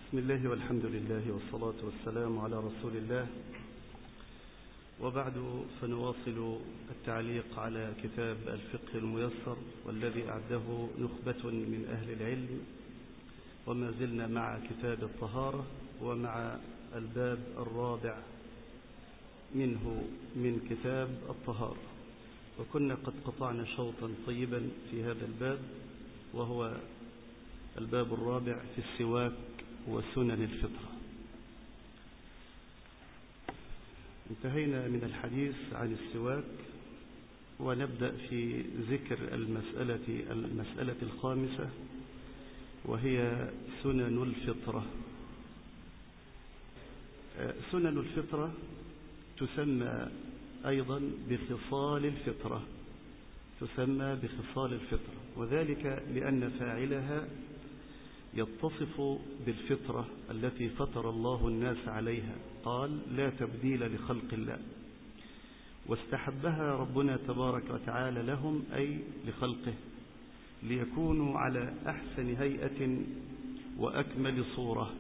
بسم الله والحمد لله والصلاة والسلام على رسول الله، وبعد فنواصل التعليق على كتاب الفقه الميسر والذي أعده نخبة من أهل العلم، وما زلنا مع كتاب الطهارة ومع الباب الرابع منه من كتاب الطهارة. وكنا قد قطعنا شوطا طيبا في هذا الباب، وهو الباب الرابع في السواك وسنن الفطرة. انتهينا من الحديث عن السواك، ونبدأ في ذكر المسألة الخامسة، وهي سنن الفطرة. سنن الفطرة تسمى أيضا بخصال الفطرة، وذلك لأن فاعلها يتصف بالفطرة التي فطر الله الناس عليها، قال لا تبديل لخلق الله، واستحبها ربنا تبارك وتعالى لهم أي لخلقه، ليكونوا على أحسن هيئة وأكمل صورة.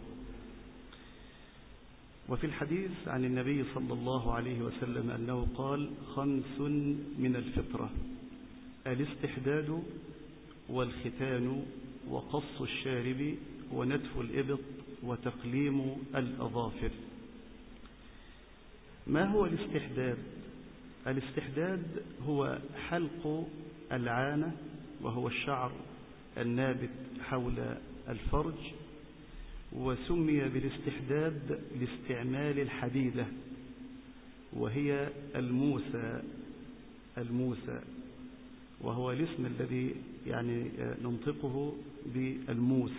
وفي الحديث عن النبي صلى الله عليه وسلم أنه قال: 5 من الفطرة: الاستحداد والختان وقص الشارب ونتف الإبط وتقليم الأظافر. ما هو الاستحداد؟ الاستحداد هو حلق العانة، وهو الشعر النابت حول الفرج، وسمي بالاستحداد لاستعمال الحديدة، وهي الموسى، وهو الاسم الذي ننطقه بالموس.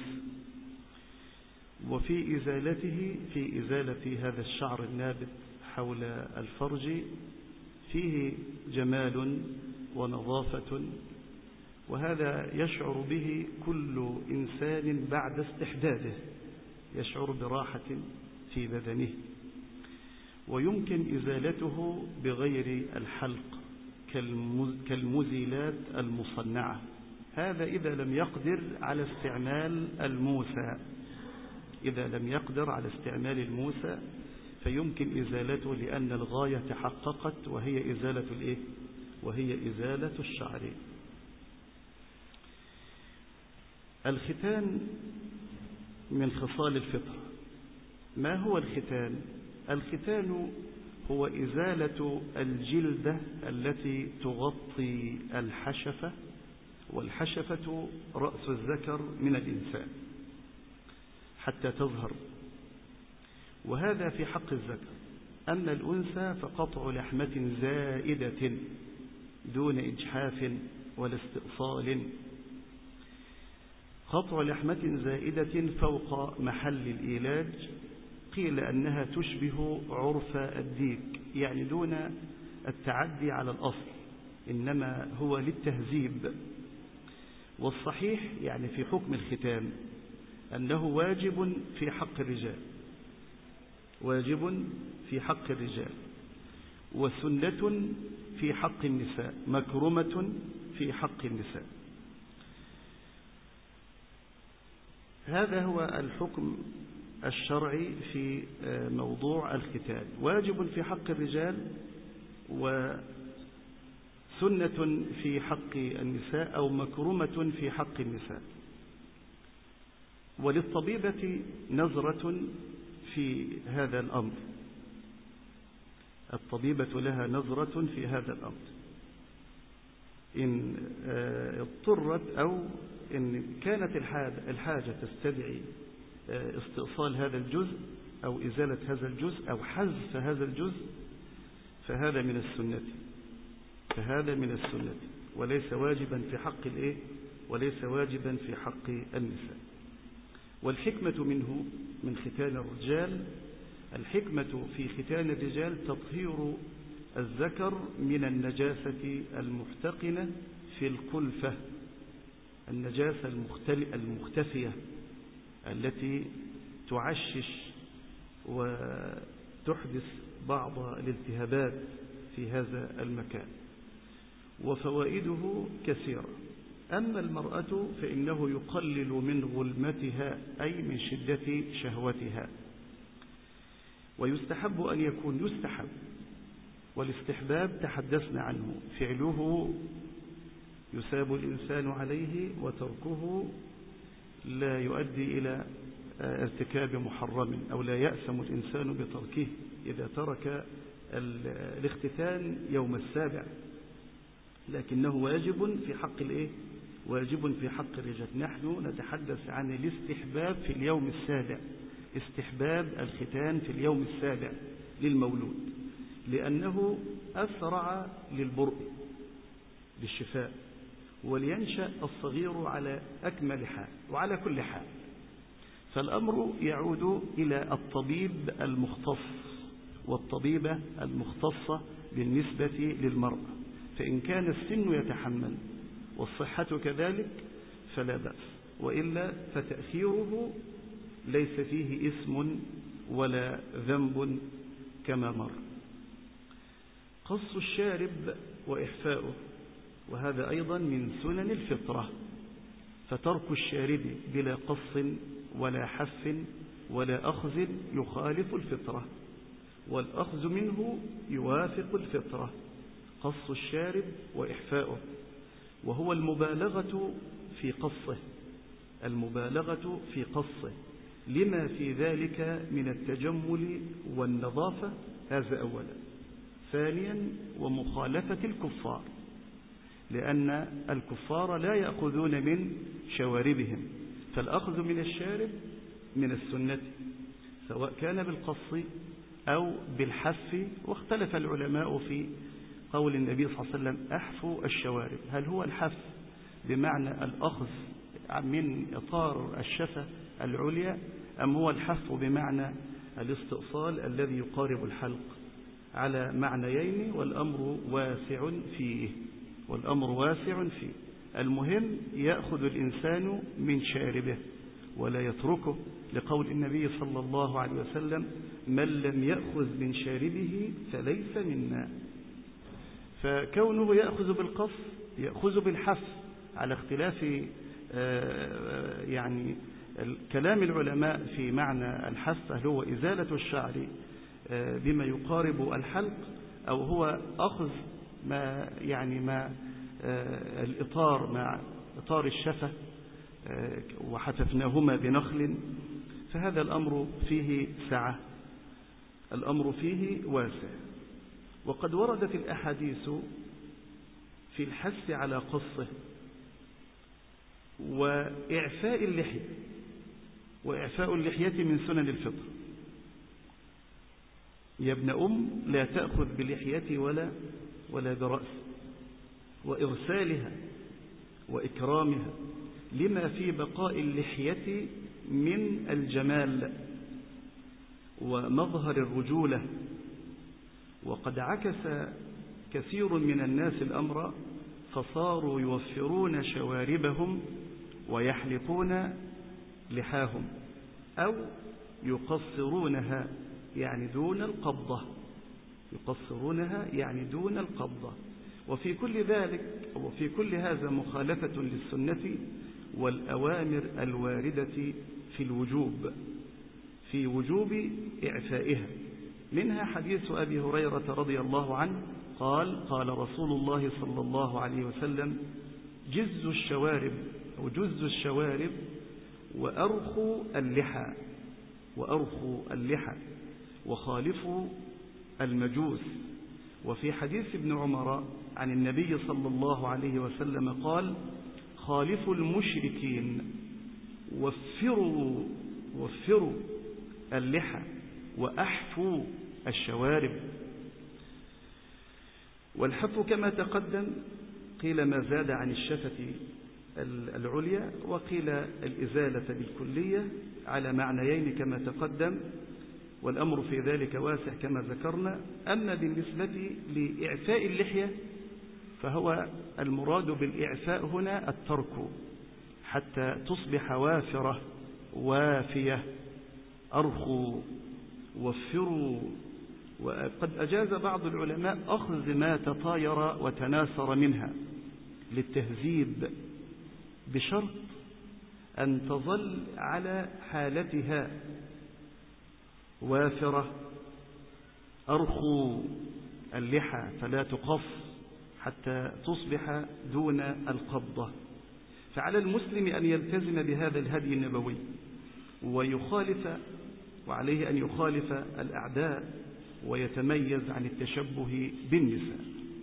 وفي إزالة هذا الشعر النابت حول الفرج فيه جمال ونظافة، وهذا يشعر به كل إنسان بعد استحداده، يشعر براحة في بدنه. ويمكن إزالته بغير الحلق كالمزيلات المصنعة، هذا إذا لم يقدر على استعمال الموسى، فيمكن إزالته لأن الغاية تحققت، وهي إزالة الشعر. الختان من خصال الفطرة. ما هو الختان؟ الختان هو إزالة الجلدة التي تغطي الحشفة، والحشفة رأس الذكر من الإنسان، حتى تظهر، وهذا في حق الذكر. أما الأنثى فقطع لحمة زائدة دون إجحاف ولا استئصال، قطع لحمة زائدة فوق محل الإيلاج، قيل أنها تشبه عرف الديك، يعني دون التعدي على الأصل، إنما هو للتهذيب. والصحيح في حكم الختان أنه واجب في حق الرجال، وسنة في حق النساء، مكرمة في حق النساء. هذا هو الحكم الشرعي في موضوع الختان: واجب في حق الرجال، وسنة في حق النساء، أو مكرمة في حق النساء. وللطبيبة نظرة في هذا الأمر، الطبيبة لها نظرة في هذا الأمر، إن اضطرت أو إن كانت الحاجة تستدعي استئصال هذا الجزء أو إزالة هذا الجزء أو حذف هذا الجزء، فهذا من السنة، وليس واجبا في حق النساء. والحكمة منه من ختان الرجال، الحكمة في ختان الرجال تطهير الذكر من النجاسة المحتقنة في الكلفة، النجاسة المختفية التي تعشش وتحدث بعض الالتهابات في هذا المكان. وفوائده كثيرة. أما المرأة فإنه يقلل من غلمتها أي من شدة شهوتها. ويستحب أن يكون يستحب، والاستحباب تحدثنا عنه، فعله يثاب الإنسان عليه وتركه لا يؤدي إلى ارتكاب محرم، أو لا يأثم الإنسان بتركه إذا ترك الاختتان يوم السابع، لكنه واجب في حق واجب في حق الرجال. نحن نتحدث عن الاستحباب في اليوم السابع، استحباب الختان في اليوم السابع للمولود، لأنه أسرع للبرء للشفاء، ولينشأ الصغير على أكمل حال وعلى كل حال. فالأمر يعود إلى الطبيب المختص والطبيبة المختصة بالنسبة للمرأة، فإن كان السن يتحمل والصحة كذلك فلا بأس، وإلا فتأخيره ليس فيه إثم ولا ذنب كما مر. قص الشارب وإحفاؤه، وهذا أيضا من سنن الفطرة، فترك الشارب بلا قص ولا حف ولا أخذ يخالف الفطرة، والأخذ منه يوافق الفطرة. قص الشارب وإحفاؤه، وهو المبالغة في قصه، المبالغة في قصه لما في ذلك من التجمل والنظافة، هذا أولا. ثانيا ومخالفة الكفار، لأن الكفار لا يأخذون من شواربهم، فالأخذ من الشارب من السنة سواء كان بالقص أو بالحف. واختلف العلماء في قول النبي صلى الله عليه وسلم أحفوا الشوارب، هل هو الحف بمعنى الأخذ من إطار الشفة العليا، أم هو الحف بمعنى الاستئصال الذي يقارب الحلق؟ على معنيين، والأمر واسع فيه، المهم يأخذ الإنسان من شاربه ولا يتركه، لقول النبي صلى الله عليه وسلم من لم يأخذ من شاربه فليس منا. فكونه يأخذ بالقص يأخذ بالحف، على اختلاف يعني كلام العلماء في معنى الحف، هل هو إزالة الشعر بما يقارب الحلق، أو هو أخذ ما الإطار مع إطار الشفة وحففناهما بنخل. فهذا الأمر فيه سعة، الأمر فيه واسع. وقد وردت الأحاديث في الحث على قصه وإعفاء اللحية، وإعفاء اللحية من سنن الفطر. يا ابن لا تأخذ بلحيتي ولا برأس، وإرسالها وإكرامها لما في بقاء اللحية من الجمال ومظهر الرجولة. وقد عكس كثير من الناس الأمر، فصاروا يوفرون شواربهم ويحلقون لحاهم، أو يقصرونها يعني دون القبضة، وفي كل ذلك وفي كل هذا مخالفة للسنة والأوامر الواردة في وجوب إعفائها. منها حديث أبي هريرة رضي الله عنه قال قال رسول الله صلى الله عليه وسلم جزوا الشوارب وأرخوا اللحى وخالفوا المجوس. وفي حديث ابن عمر عن النبي صلى الله عليه وسلم قال خالفوا المشركين وفروا اللحى وأحفوا الشوارب. والحف كما تقدم قيل ما زاد عن الشفة العليا، وقيل الإزالة بالكلية، على معنيين كما تقدم، والأمر في ذلك واسع كما ذكرنا. أما بالنسبة لإعفاء اللحية فهو المراد بالإعفاء هنا الترك حتى تصبح وافرة وافية. أرخوا وفروا. وقد أجاز بعض العلماء أخذ ما تطاير وتناثر منها للتهذيب بشرط أن تظل على حالتها وافرة، أرخو اللحى فلا تقص حتى تصبح دون القبضة. فعلى المسلم أن يلتزم بهذا الهدي النبوي وعليه أن يخالف الأعداء ويتميز عن التشبه بالنساء.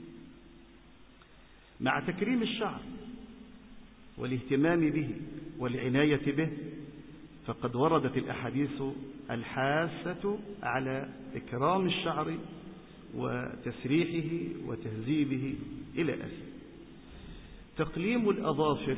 مع تكريم الشعر والاهتمام به والعناية به، فقد وردت الأحاديث الحاسة على إكرام الشعر وتسريحه وتهذيبه إلى آخره. تقليم الأظافر،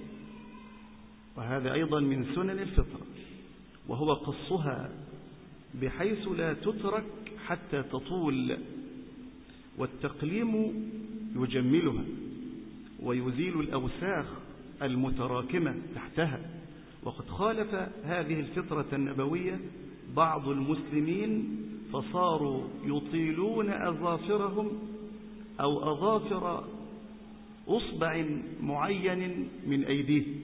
وهذا أيضا من سنن الفطرة، وهو قصها بحيث لا تترك حتى تطول، والتقليم يجملها ويزيل الأوساخ المتراكمة تحتها. وقد خالف هذه الفطرة النبوية بعض المسلمين فصاروا يطيلون أظافرهم أو أظافر أصبع معين من أيديهم.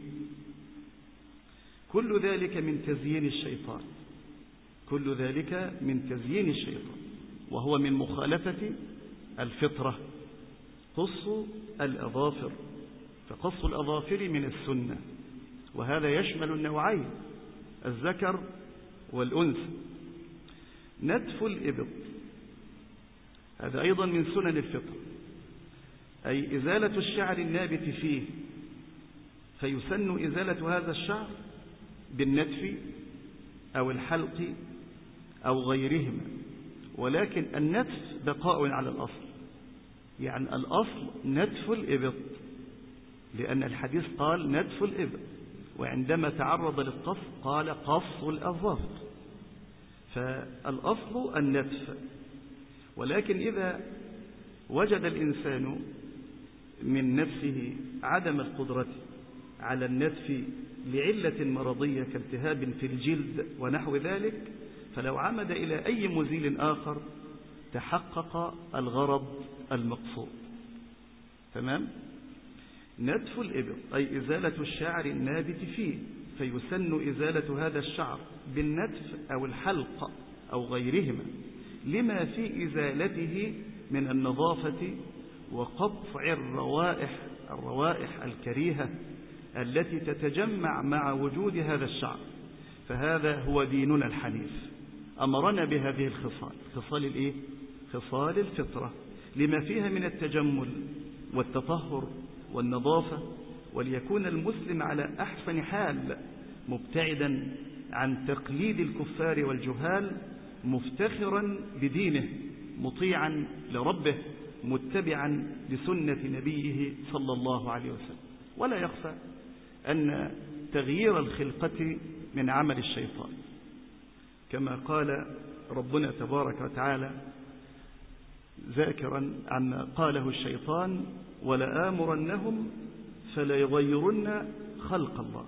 كل ذلك من تزيين الشيطان، كل ذلك من تزيين الشيطان، وهو من مخالفة الفطرة. قص الأظافر، فقص الأظافر من السنة، وهذا يشمل النوعين الذكر والأنثى. نتف الإبط، هذا أيضا من سنن الفطرة، أي إزالة الشعر النابت فيه، فيسن إزالة هذا الشعر بالنتف أو الحلق أو غيرهما، ولكن النتف بقاء على الأصل، يعني الأصل نتف الإبط، لأن الحديث قال نتف الإبط، وعندما تعرض للقص قال قص الأظافر، فالأصل النتف. ولكن إذا وجد الإنسان من نفسه عدم القدرة على النتف لعلة مرضية كالتهاب في الجلد ونحو ذلك، فلو عمد إلى أي مزيل آخر تحقق الغرض المقصود. تمام؟ نتف الإبط أي إزالة الشعر النابت فيه، فيسن إزالة هذا الشعر بالنتف أو الحلق أو غيرهما، لما في إزالته من النظافة وقطع الروائح الكريهة التي تتجمع مع وجود هذا الشعر. فهذا هو ديننا الحنيف، أمرنا بهذه الخصال، خصال الإيه؟ خصال الفطرة، لما فيها من التجمل والتطهر والنظافة، وليكون المسلم على أحسن حال مبتعدا عن تقليد الكفار والجهال، مفتخرا بدينه، مطيعا لربه، متبعا لسنة نبيه صلى الله عليه وسلم. ولا يخفى أن تغيير الخلقة من عمل الشيطان، كما قال ربنا تبارك وتعالى ذاكرا عما قاله الشيطان: ولآمرنهم فليغيرن خلق الله.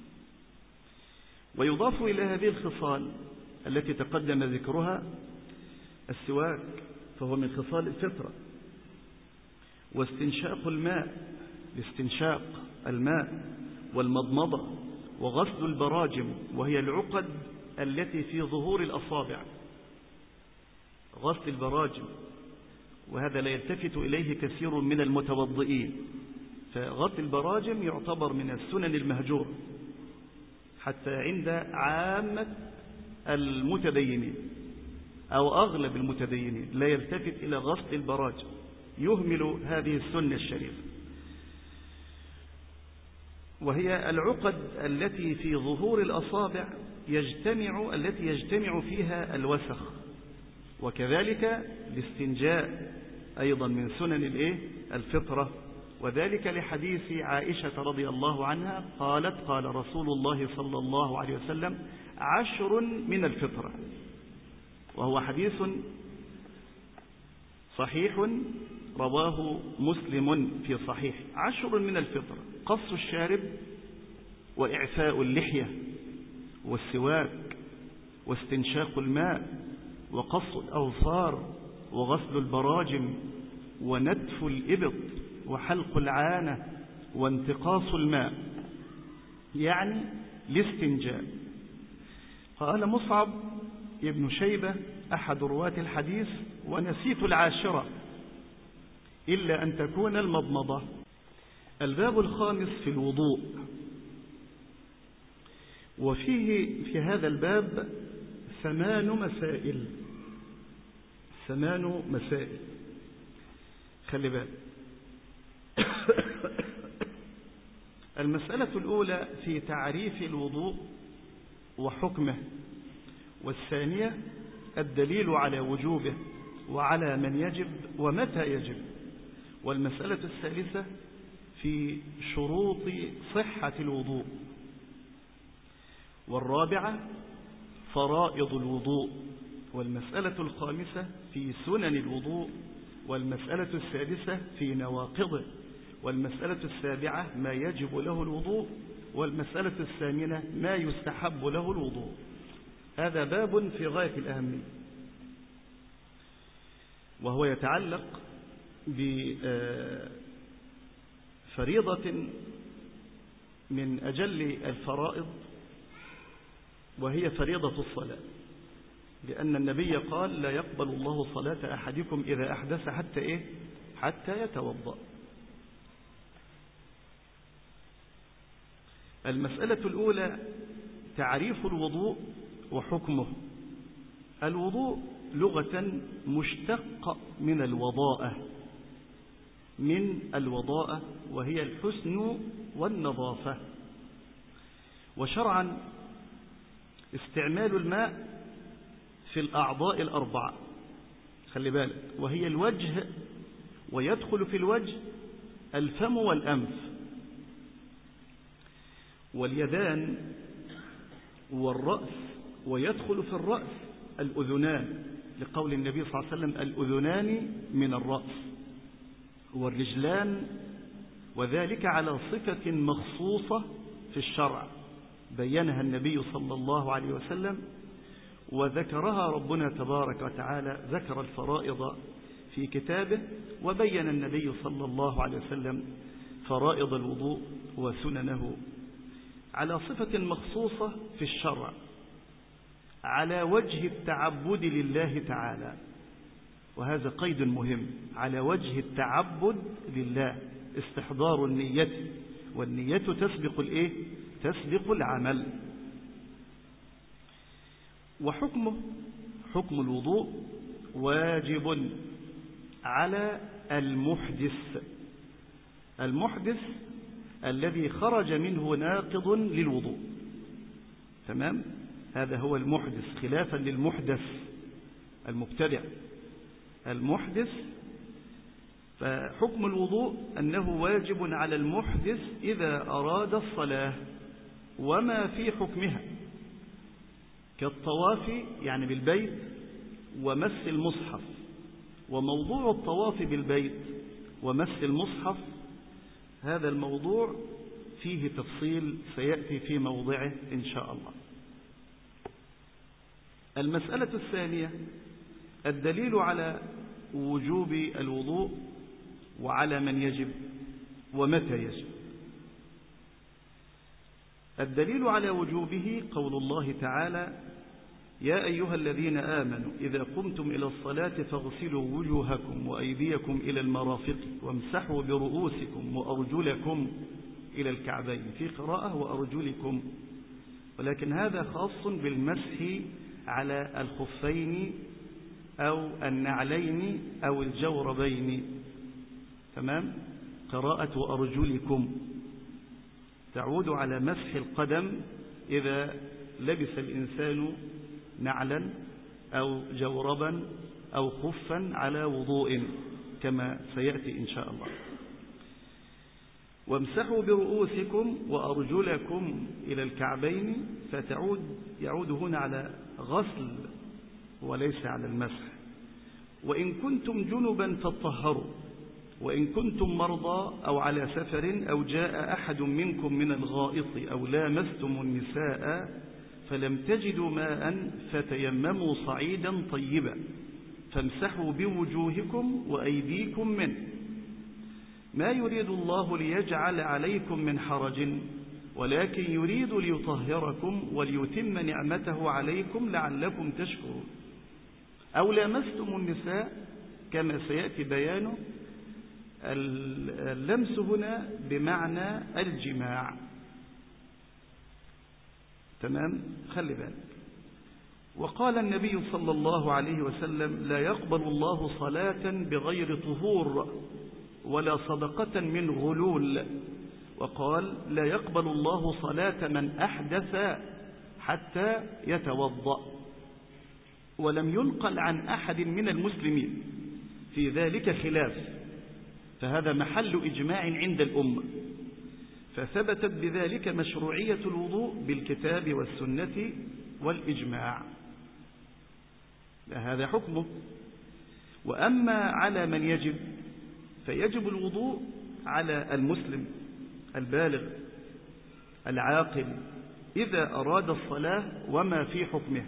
ويضاف إلى هذه الخصال التي تقدم ذكرها السواك، فهو من خصال الفطرة، واستنشاق الماء لاستنشاق الماء، والمضمضة، وغسل البراجم، وهي العقد التي في ظهور الأصابع، غسل البراجم، وهذا لا يلتفت إليه كثير من المتوضئين، فغسل البراجم يعتبر من السنن المهجورة حتى عند عامة المتدينين أو أغلب المتدينين، لا يلتفت إلى غسل البراجم، يهمل هذه السنة الشريفة، وهي العقد التي في ظهور الأصابع التي يجتمع فيها الوسخ. وكذلك الاستنجاء أيضا من سنن الفطرة، وذلك لحديث عائشة رضي الله عنها قالت: قال رسول الله صلى الله عليه وسلم: 10 من الفطرة. وهو حديث صحيح رواه مسلم في صحيح. 10 من الفطرة: قص الشارب، وإعفاء اللحية، والسواك، واستنشاق الماء، وقص الأظفار، وغسل البراجم، ونتف الإبط، وحلق العانة، وانتقاص الماء. يعني الاستنجاء. قال مصعب ابن شيبة أحد رواة الحديث: ونسيت العاشرة إلا أن تكون المضمضة. الباب الخامس في الوضوء، وفيه في هذا الباب 8 مسائل. 8 مسائل، خلي بالك. المسألة الأولى في تعريف الوضوء وحكمه، والثانية الدليل على وجوبه وعلى من يجب ومتى يجب، والمسألة الثالثة في شروط صحة الوضوء، والرابعة فرائض الوضوء، والمسألة الخامسة في سنن الوضوء، والمسألة السادسة في نواقضه، والمسألة السابعة ما يجب له الوضوء، والمسألة الثامنة ما يستحب له الوضوء. هذا باب في غاية الأهمية، وهو يتعلق بفريضة من أجل الفرائض، وهي فريضة الصلاة، لأن النبي قال: لا يقبل الله صلاة أحدكم إذا أحدث حتى يتوضأ. المسألة الأولى تعريف الوضوء وحكمه. الوضوء لغة مشتق من الوضاءة، وهي الحسن والنظافة. وشرعا استعمال الماء في الأعضاء الأربعة، خلي بالك، وهي الوجه، ويدخل في الوجه الفم والأنف واليدان والرأس، ويدخل في الرأس الأذنان، لقول النبي صلى الله عليه وسلم: الأذنان من الرأس، والرجلان، وذلك على صفة مخصوصة في الشرع بينها النبي صلى الله عليه وسلم، وذكرها ربنا تبارك وتعالى، ذكر الفرائض في كتابه، وبين النبي صلى الله عليه وسلم فرائض الوضوء وسننه على صفة مخصوصة في الشرع، على وجه التعبد لله تعالى. وهذا قيد مهم، على وجه التعبد لله، استحضار النية، والنية تسبق العمل. وحكمه، حكم الوضوء واجب على المحدث الذي خرج منه ناقض للوضوء. تمام؟ هذا هو المحدث، خلافا للمحدث المبتدع. المحدث، فحكم الوضوء أنه واجب على المحدث إذا أراد الصلاة، وما في حكمها كالطواف يعني بالبيت ومس المصحف. وموضوع الطواف بالبيت ومس المصحف هذا الموضوع فيه تفصيل سيأتي في موضعه إن شاء الله. المسألة الثانية الدليل على وجوب الوضوء وعلى من يجب ومتى يجب. الدليل على وجوبه قول الله تعالى: يا أيها الذين آمنوا إذا قمتم إلى الصلاة فاغسلوا وجوهكم وأيديكم إلى المرافق وامسحوا برؤوسكم وأرجلكم إلى الكعبين، في قراءة وأرجلكم، ولكن هذا خاص بالمسح على الخفين أو النعلين أو الجوربين. تمام؟ قراءة وأرجلكم تعود على مسح القدم إذا لبس الإنسان نعلا أو جوربا أو خفا على وضوء، كما سيأتي إن شاء الله. وامسحوا برؤوسكم وأرجلكم إلى الكعبين، يعود هنا على غسل وليس على المسح. وإن كنتم جنبا فاطهروا، وإن كنتم مرضى أو على سفر أو جاء أحد منكم من الغائط أو لامستم النساء فلم تجدوا ماء فتيمموا صعيدا طيبا فامسحوا بوجوهكم وأيديكم منه، ما يريد الله ليجعل عليكم من حرج ولكن يريد ليطهركم وليتم نعمته عليكم لعلكم تشكرون. أو لامستم النساء كما سيأتي بيانه. اللمس هنا بمعنى الجماع. تمام؟ خلي بالك. وقال النبي صلى الله عليه وسلم: لا يقبل الله صلاة بغير طهور ولا صدقة من غلول. وقال: لا يقبل الله صلاة من أحدث حتى يتوضأ. ولم ينقل عن أحد من المسلمين في ذلك خلاف، فهذا محل إجماع عند الأمة، فثبتت بذلك مشروعية الوضوء بالكتاب والسنة والإجماع، هذا حكمه. وأما على من يجب، فيجب الوضوء على المسلم البالغ العاقل إذا أراد الصلاة وما في حكمه.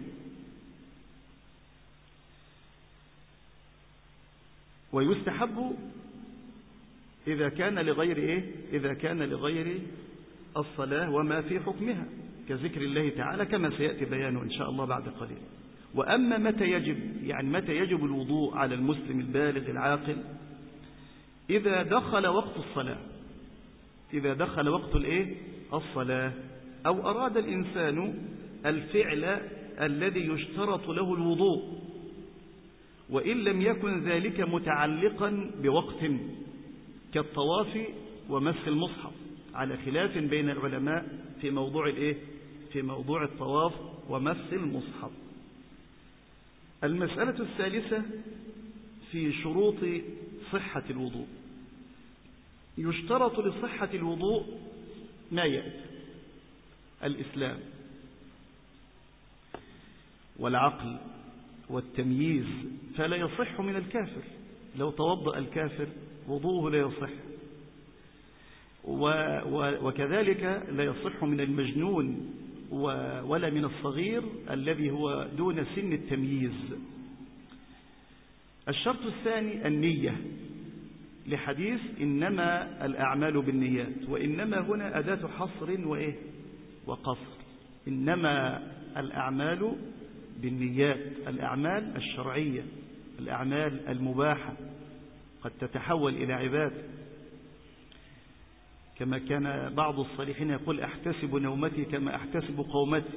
ويستحب إذا كان لغير إذا كان لغير الصلاة وما في حكمها، كذكر الله تعالى كما سيأتي بيانه إن شاء الله بعد قليل. وأما متى يجب، يعني متى يجب الوضوء على المسلم البالغ العاقل، إذا دخل وقت الصلاة، إذا دخل وقت الصلاة، أو أراد الإنسان الفعل الذي يشترط له الوضوء، وإن لم يكن ذلك متعلقا بوقت كالطواف ومس المصحف، على خلاف بين العلماء في موضوع في موضوع الطواف ومس المصحف. المسألة الثالثة في شروط صحة الوضوء. يشترط لصحة الوضوء ما يأتي: الإسلام والعقل والتمييز، فلا يصح من الكافر. لو توضأ الكافر وضوءه لا يصح، وكذلك لا يصح من المجنون ولا من الصغير الذي هو دون سن التمييز. الشرط الثاني النية، لحديث إنما الأعمال بالنيات، وإنما هنا أداة حصر وقصر. إنما الأعمال بالنيات، الأعمال الشرعية، الأعمال المباحة قد تتحول إلى عبادة، كما كان بعض الصالحين يقول: أحتسب نومتي كما أحتسب قومتي.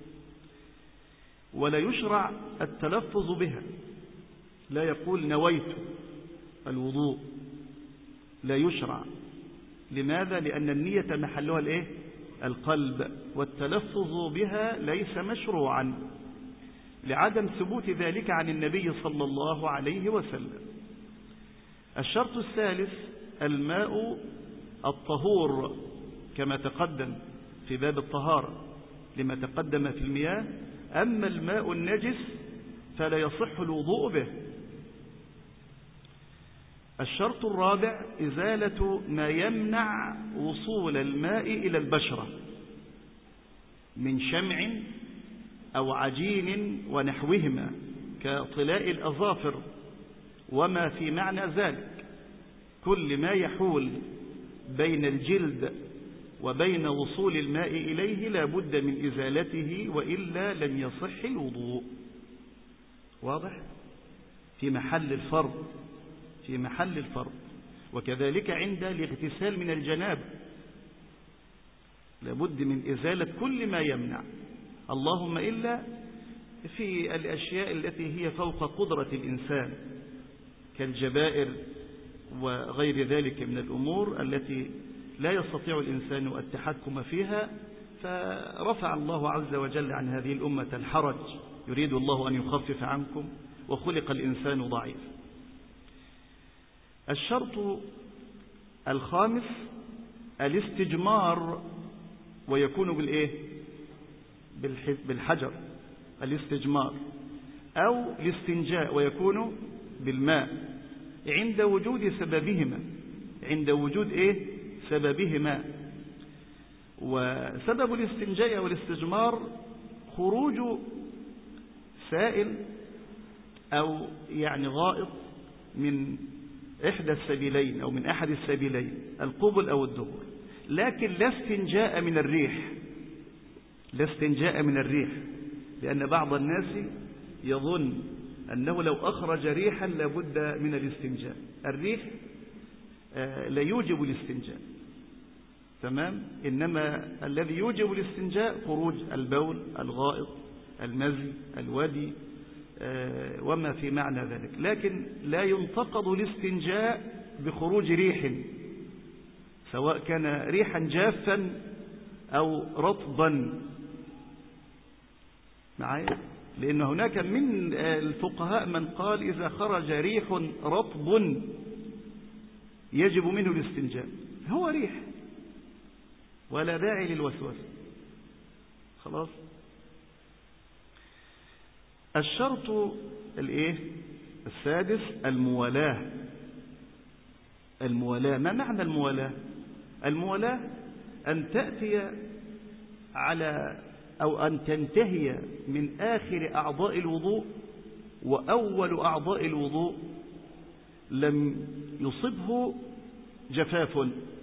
ولا يشرع التلفظ بها، لا يقول نويت الوضوء، لا يشرع. لماذا؟ لأن النية محلها القلب، والتلفظ بها ليس مشروعا لعدم ثبوت ذلك عن النبي صلى الله عليه وسلم. الشرط الثالث الماء الطهور، كما تقدم في باب الطهارة لما تقدم في المياه. أما الماء النجس فلا يصح الوضوء به. الشرط الرابع إزالة ما يمنع وصول الماء إلى البشرة من شمع أو عجين ونحوهما كطلاء الأظافر وما في معنى ذلك. كل ما يحول بين الجلد وبين وصول الماء إليه لا بد من إزالته، وإلا لن يصح الوضوء. واضح؟ في محل الفرض، في محل الفرض. وكذلك عند الاغتسال من الجنابة لا بد من إزالة كل ما يمنع، اللهم إلا في الأشياء التي هي فوق قدرة الإنسان كالجبائر وغير ذلك من الأمور التي لا يستطيع الإنسان التحكم فيها، فرفع الله عز وجل عن هذه الأمة الحرج، يريد الله أن يخفف عنكم، وخلق الإنسان ضعيف. الشرط الخامس الاستجمار، ويكون بالحجر الاستجمار، أو الاستنجاء ويكون بالماء عند وجود سببهما، عند وجود سببهما. وسبب الاستنجاء والاستجمار خروج سائل أو غائط من إحدى السبيلين أو من أحد السبيلين، القبل أو الدبر. لكن لا استنجاء من الريح، لا استنجاء من الريح، لأن بعض الناس يظن أنه لو أخرج ريحا لابد من الاستنجاء. الريح لا يوجب الاستنجاء، تمام؟ إنما الذي يوجب الاستنجاء خروج البول، الغائط، المزي، الودي، وما في معنى ذلك. لكن لا ينتقض الاستنجاء بخروج ريح، سواء كان ريحا جافا أو رطبا معايا، لأن هناك من الفقهاء من قال إذا خرج ريح رطب يجب منه الاستنجاء، هو ريح ولا داعي للوسواس. خلاص. الشرط السادس الموالاة. الموالاة، ما معنى الموالاة؟ الموالاة أن تأتي على أو أن تنتهي من آخر أعضاء الوضوء وأول أعضاء الوضوء لم يصبه جفاف،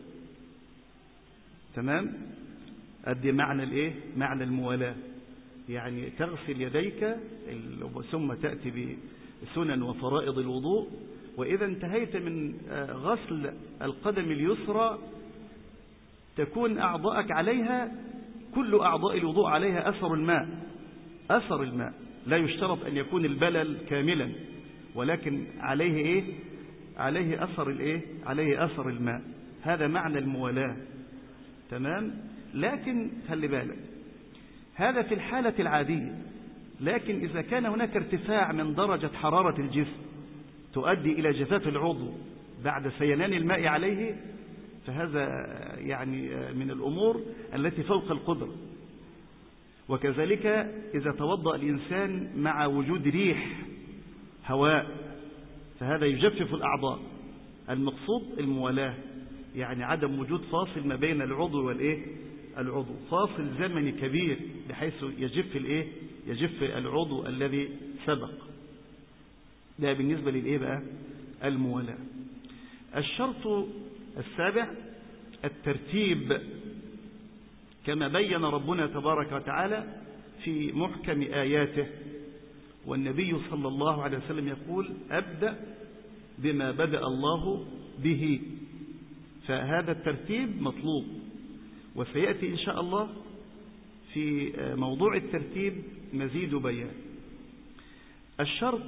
تمام؟ أدي معنى معنى الموالاة، يعني تغسل يديك ثم تأتي بسنن وفرائض الوضوء، وإذا انتهيت من غسل القدم اليسرى تكون أعضاءك عليها، كل أعضاء الوضوء عليها أثر الماء، أثر الماء، لا يشترط أن يكون البلل كاملا، ولكن عليه عليه أثر عليه أثر الماء. هذا معنى الموالاة، تمام؟ لكن خلي بالك، هذا في الحالة العادية، لكن إذا كان هناك ارتفاع من درجة حرارة الجسم تؤدي إلى جفاف العضو بعد سيلان الماء عليه، فهذا يعني من الأمور التي فوق القدرة. وكذلك إذا توضأ الإنسان مع وجود ريح هواء فهذا يجفف الأعضاء. المقصود الموالاة، يعني عدم وجود فاصل ما بين العضو العضو، فاصل زمني كبير بحيث يجف العضو الذي سبق. ده بالنسبة بقى الموالاة. الشرط السابع الترتيب، كما بين ربنا تبارك وتعالى في محكم آياته، والنبي صلى الله عليه وسلم يقول أبدأ بما بدأ الله به، فهذا الترتيب مطلوب، وسيأتي إن شاء الله في موضوع الترتيب مزيد بيان. الشرط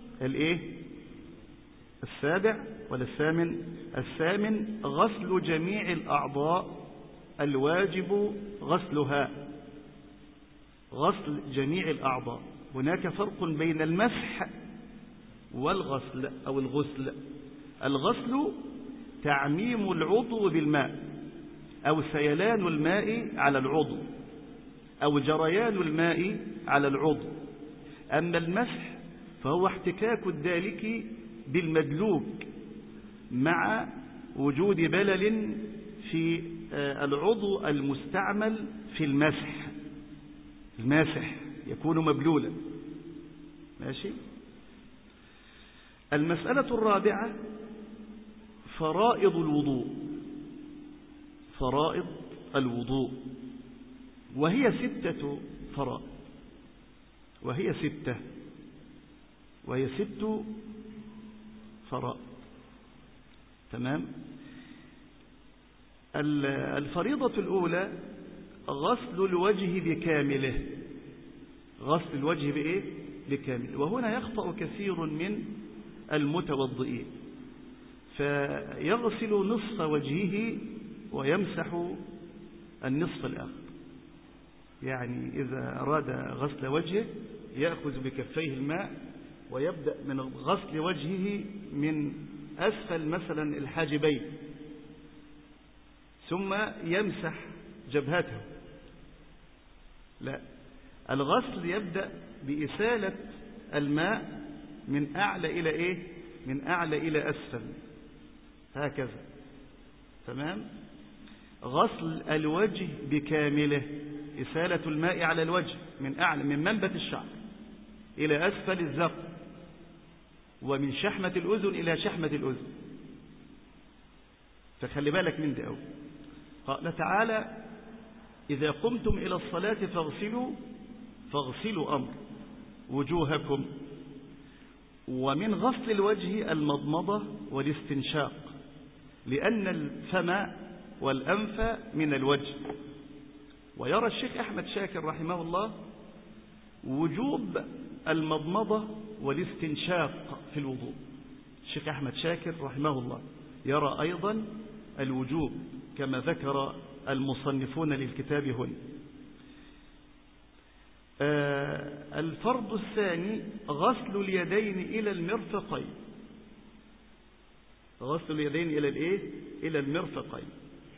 السابع ولا الثامن؟ الثامن غسل جميع الأعضاء الواجب غسلها، غسل جميع الأعضاء. هناك فرق بين المسح والغسل أو الغسل. الغسل تعميم العضو بالماء أو سيلان الماء على العضو أو جريان الماء على العضو. أما المسح فهو احتكاك الدالك بالمدلوك مع وجود بلل في العضو المستعمل في المسح، الماسح يكون مبلولا. ماشي. المسألة الرابعة فرائض الوضوء، فرائض الوضوء، وهي 6 فرائض، وهي 6 فرائض، تمام؟ الفريضة الأولى غسل الوجه بكامله، غسل الوجه بكامله. وهنا يخطأ كثير من المتوضئين، فيغسل نصف وجهه ويمسح النصف الآخر. يعني إذا أراد غسل وجهه يأخذ بكفيه الماء ويبدأ من غسل وجهه من أسفل مثلا الحاجبين، ثم يمسح جبهته. لا، الغسل يبدأ بإسالة الماء من أعلى إلى من أعلى إلى أسفل، هكذا، تمام؟ غسل الوجه بكامله، إسالة الماء على الوجه من أعلى، من منبت الشعر إلى أسفل الذقن، ومن شحمة الأذن إلى شحمة الأذن. فخلي بالك من ده أول. قال تعالى: إذا قمتم إلى الصلاة فاغسلوا أمر وجوهكم. ومن غسل الوجه المضمضة والاستنشاق، لأن الفم والأنف من الوجه. ويرى الشيخ أحمد شاكر رحمه الله وجوب المضمضة والاستنشاق في الوضوء. الشيخ أحمد شاكر رحمه الله يرى أيضا الوجوب كما ذكر المصنفون للكتاب هنا. الفرض الثاني غسل اليدين إلى المرفقين. غسل اليدين إلى الإيه؟ إلى المرفقين.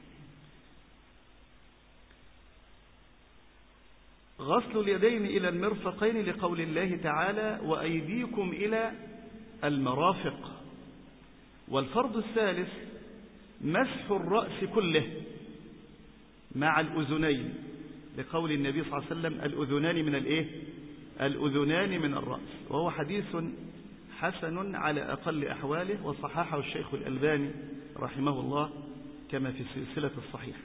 غسل اليدين إلى المرفقين لقول الله تعالى: وأيديكم إلى المرافق. والفرض الثالث مسح الرأس كله مع الأذنين، لقول النبي صلى الله عليه وسلم: الأذنان من الإيه؟ الأذنان من الرأس. وهو حديث حسن على أقل أحواله، وصححه الشيخ الألباني رحمه الله كما في السلسلة الصحيحة.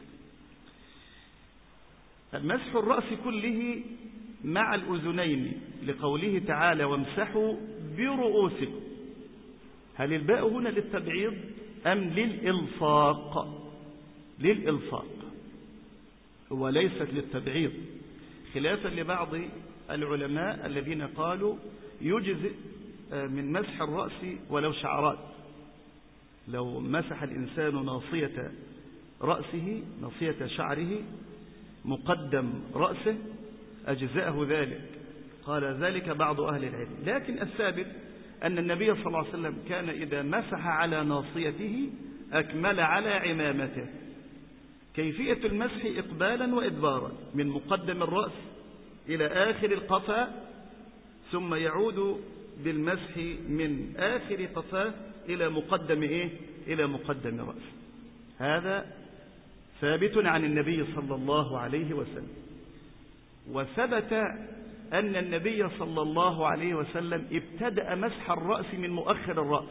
مسح الرأس كله مع الأذنين لقوله تعالى: وامسحوا برؤوسكم. هل الباء هنا للتبعيض أم للإلصاق؟ للإلصاق وليست للتبعيض، خلافا لبعض العلماء الذين قالوا يجزئ من مسح الرأس ولو شعرات. لو مسح الإنسان ناصية رأسه، ناصية شعره، مقدم رأسه، أجزأه ذلك. قال ذلك بعض أهل العلم. لكن الثابت أن النبي صلى الله عليه وسلم كان إذا مسح على ناصيته أكمل على عمامته. كيفية المسح إقبالا وإدبارا من مقدم الرأس إلى آخر القفا، ثم يعود بالمسح من آخر قفاه إلى مقدم إيه؟ إلى مقدم رأس. هذا ثابت عن النبي صلى الله عليه وسلم. وثبت أن النبي صلى الله عليه وسلم ابتدأ مسح الرأس من مؤخر الرأس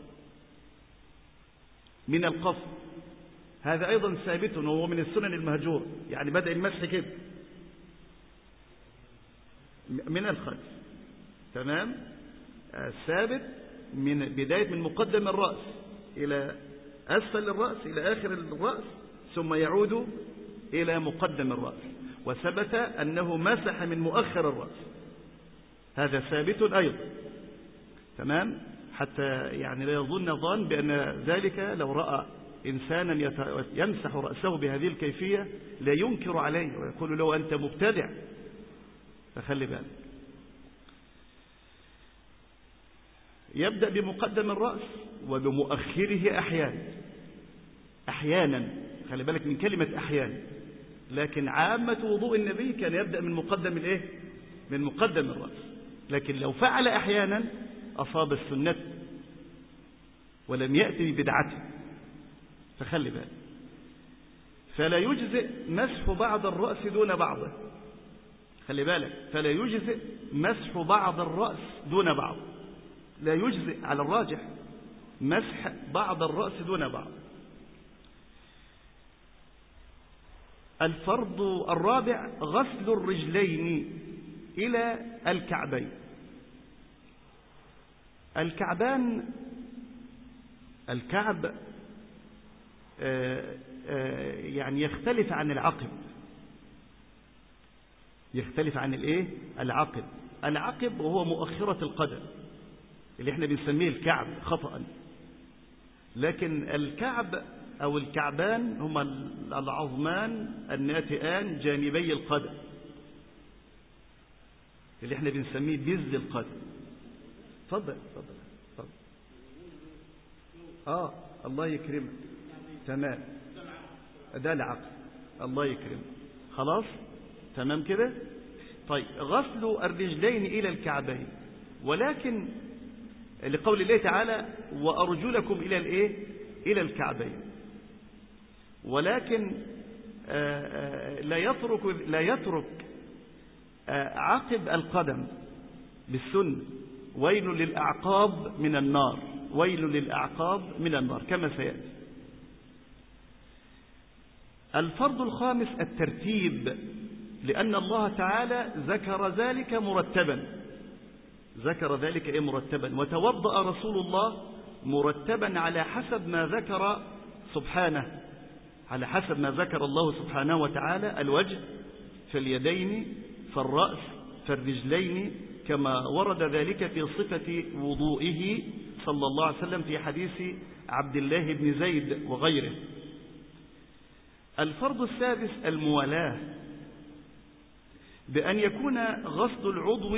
من القف. هذا أيضا ثابت وهو من السنن المهجورة، يعني بدأ المسح كده من الخلف. تمام؟ ثابت من بداية من مقدم الرأس إلى أسفل الرأس إلى آخر الرأس، ثم يعود إلى مقدم الرأس. وثبت أنه مسح من مؤخر الرأس، هذا ثابت أيضا. تمام؟ حتى يعني لا يظن ظن بأن ذلك لو رأى إنسانا يمسح رأسه بهذه الكيفية لا ينكر عليه ويقول له أنت مبتدع. فخلي بالك. يبدأ بمقدم الرأس وبمؤخره أحيانا. خلي بالك من كلمة أحيانا. لكن عامة وضوء النبي كان يبدأ من مقدم الإيه؟ من مقدم الرأس. لكن لو فعل أحيانا أصاب السنة ولم يأتي ببدعته. فخلي بالك. فلا يجزئ مسح بعض الرأس دون بعضه. خلي بالك. فلا يجزئ مسح بعض الرأس دون بعض. لا يجزئ على الراجح مسح بعض الرأس دون بعض. الفرض الرابع غسل الرجلين إلى الكعبين. الكعب يعني يختلف عن العقب. يختلف عن الايه؟ العقب. العقب وهو مؤخرة القدم اللي احنا بنسميه الكعب خطأ. لكن الكعب أو الكعبان هما العظمان الناتئان جانبي القدم اللي احنا بنسميه بز القدم. تفضل. الله يكرمك. تمام، ده العقل. الله يكرمك. خلاص تمام كده. طيب غسل الرجلين إلى الكعبين، ولكن لقول الله تعالى وأرجلكم إلى الإيه؟ إلى الكعبين. ولكن لا يترك عقب القدم بالسنة. ويل للأعقاب من النار، ويل للأعقاب من النار كما سيأتي. الفرض الخامس الترتيب، لأن الله تعالى ذكر ذلك مرتبا، وتوضأ رسول الله مرتبا على حسب ما ذكر سبحانه، على حسب ما ذكر الله سبحانه وتعالى: الوجه، فاليدين، فالرأس، فالرجلين، كما ورد ذلك في صفة وضوئه صلى الله عليه وسلم في حديث عبد الله بن زيد وغيره. الفرض السادس الموالاة، بأن يكون غسل العضو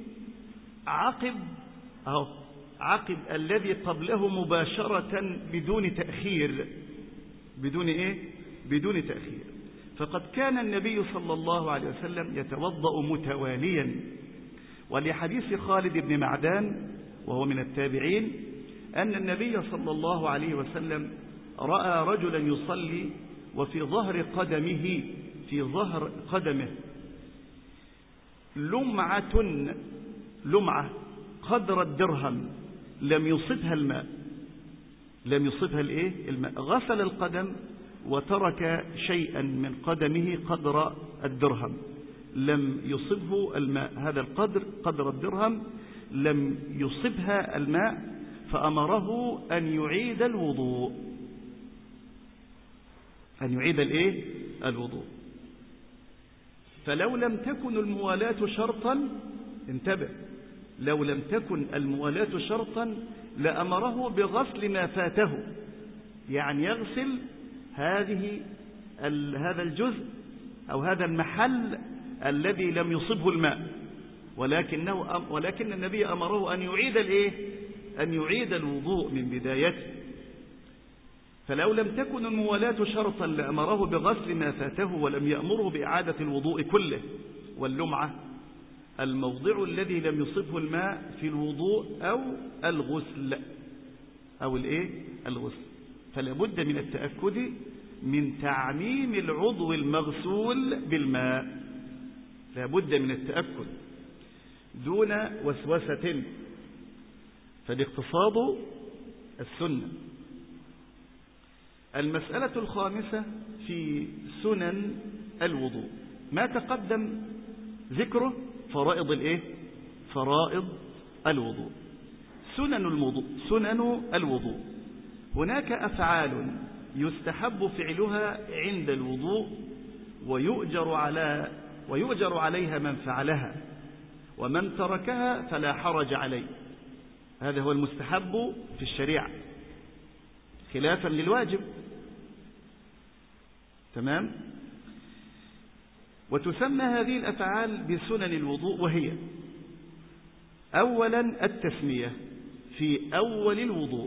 عقب الذي قبله مباشرة بدون تأخير. بدون تأخير. فقد كان النبي صلى الله عليه وسلم يتوضأ متواليا، ولحديث خالد بن معدان وهو من التابعين أن النبي صلى الله عليه وسلم رأى رجلا يصلي وفي ظهر قدمه لمعة قدر الدرهم لم يصبها الماء. غسل القدم وترك شيئا من قدمه قدر الدرهم لم يصبه الماء، هذا القدر قدر الدرهم لم يصبها الماء، فأمره أن يعيد الوضوء. الوضوء. فلو لم تكن الموالاة شرطا، انتبه، لو لم تكن الموالاة شرطا لأمره بغسل ما فاته، يعني يغسل هذا الجزء أو هذا المحل الذي لم يصبه الماء، ولكن النبي أمره أن يعيد الوضوء من بدايته. فلو لم تكن الموالاة شرطا لأمره بغسل ما فاته ولم يأمره بإعادة الوضوء كله. واللمعة الموضع الذي لم يصبه الماء في الوضوء أو الغسل الغسل. فلا بد من التأكد من تعميم العضو المغسول بالماء، لا بد من التأكد دون وسوسة، فالاقتصاد السنة. المسألة الخامسة في سنن الوضوء ما تقدم ذكره، فرائض الوضوء. سنن الوضوء، هناك أفعال يستحب فعلها عند الوضوء ويؤجر عليها من فعلها، ومن تركها فلا حرج عليه. هذا هو المستحب في الشريعة خلافا للواجب. تمام. وتسمى هذه الأفعال بسنن الوضوء، وهي: أولا التسمية في أول الوضوء،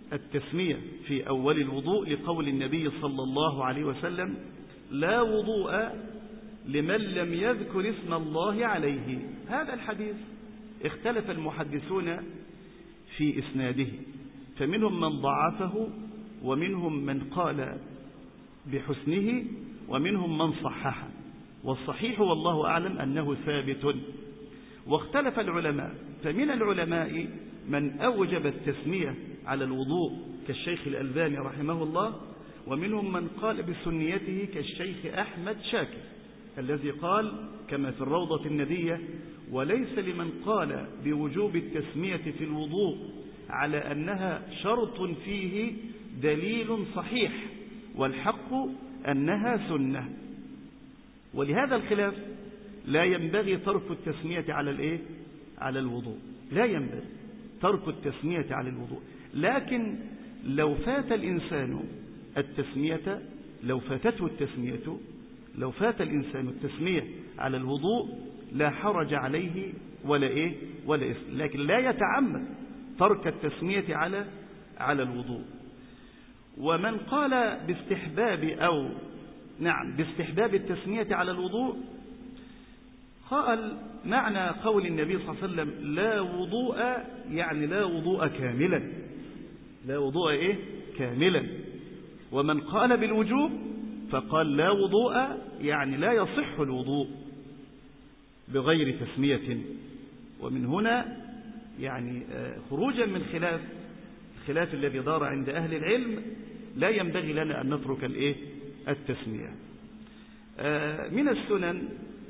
لقول النبي صلى الله عليه وسلم: لا وضوء لمن لم يذكر اسم الله عليه. هذا الحديث اختلف المحدثون في إسناده، فمنهم من ضعفه، ومنهم من قال بحسنه، ومنهم من صححه، والصحيح والله أعلم أنه ثابت. واختلف العلماء، فمن العلماء من أوجب التسمية على الوضوء كالشيخ الألباني رحمه الله، ومنهم من قال بسنيته كالشيخ أحمد شاكر الذي قال كما في الروضة الندية: وليس لمن قال بوجوب التسمية في الوضوء على أنها شرط فيه دليل صحيح، والحق أنها سنة. ولهذا الخلاف لا ينبغي ترك التسمية على الوضوء، لا ينبغي ترك التسمية على الوضوء. لكن لو فات الإنسان التسمية، لو فات الإنسان التسمية على الوضوء لا حرج عليه ولا إثم، لكن لا يتعمد ترك التسمية على الوضوء. ومن قال باستحباب التسمية على الوضوء، قال معنى قول النبي صلى الله عليه وسلم: لا وضوء، يعني لا وضوء كاملا. ومن قال بالوجوب فقال لا وضوء، يعني لا يصح الوضوء بغير تسمية. ومن هنا يعني خروجا من الخلاف الذي دار عند أهل العلم، لا ينبغي لنا أن نترك التسمية. من السنن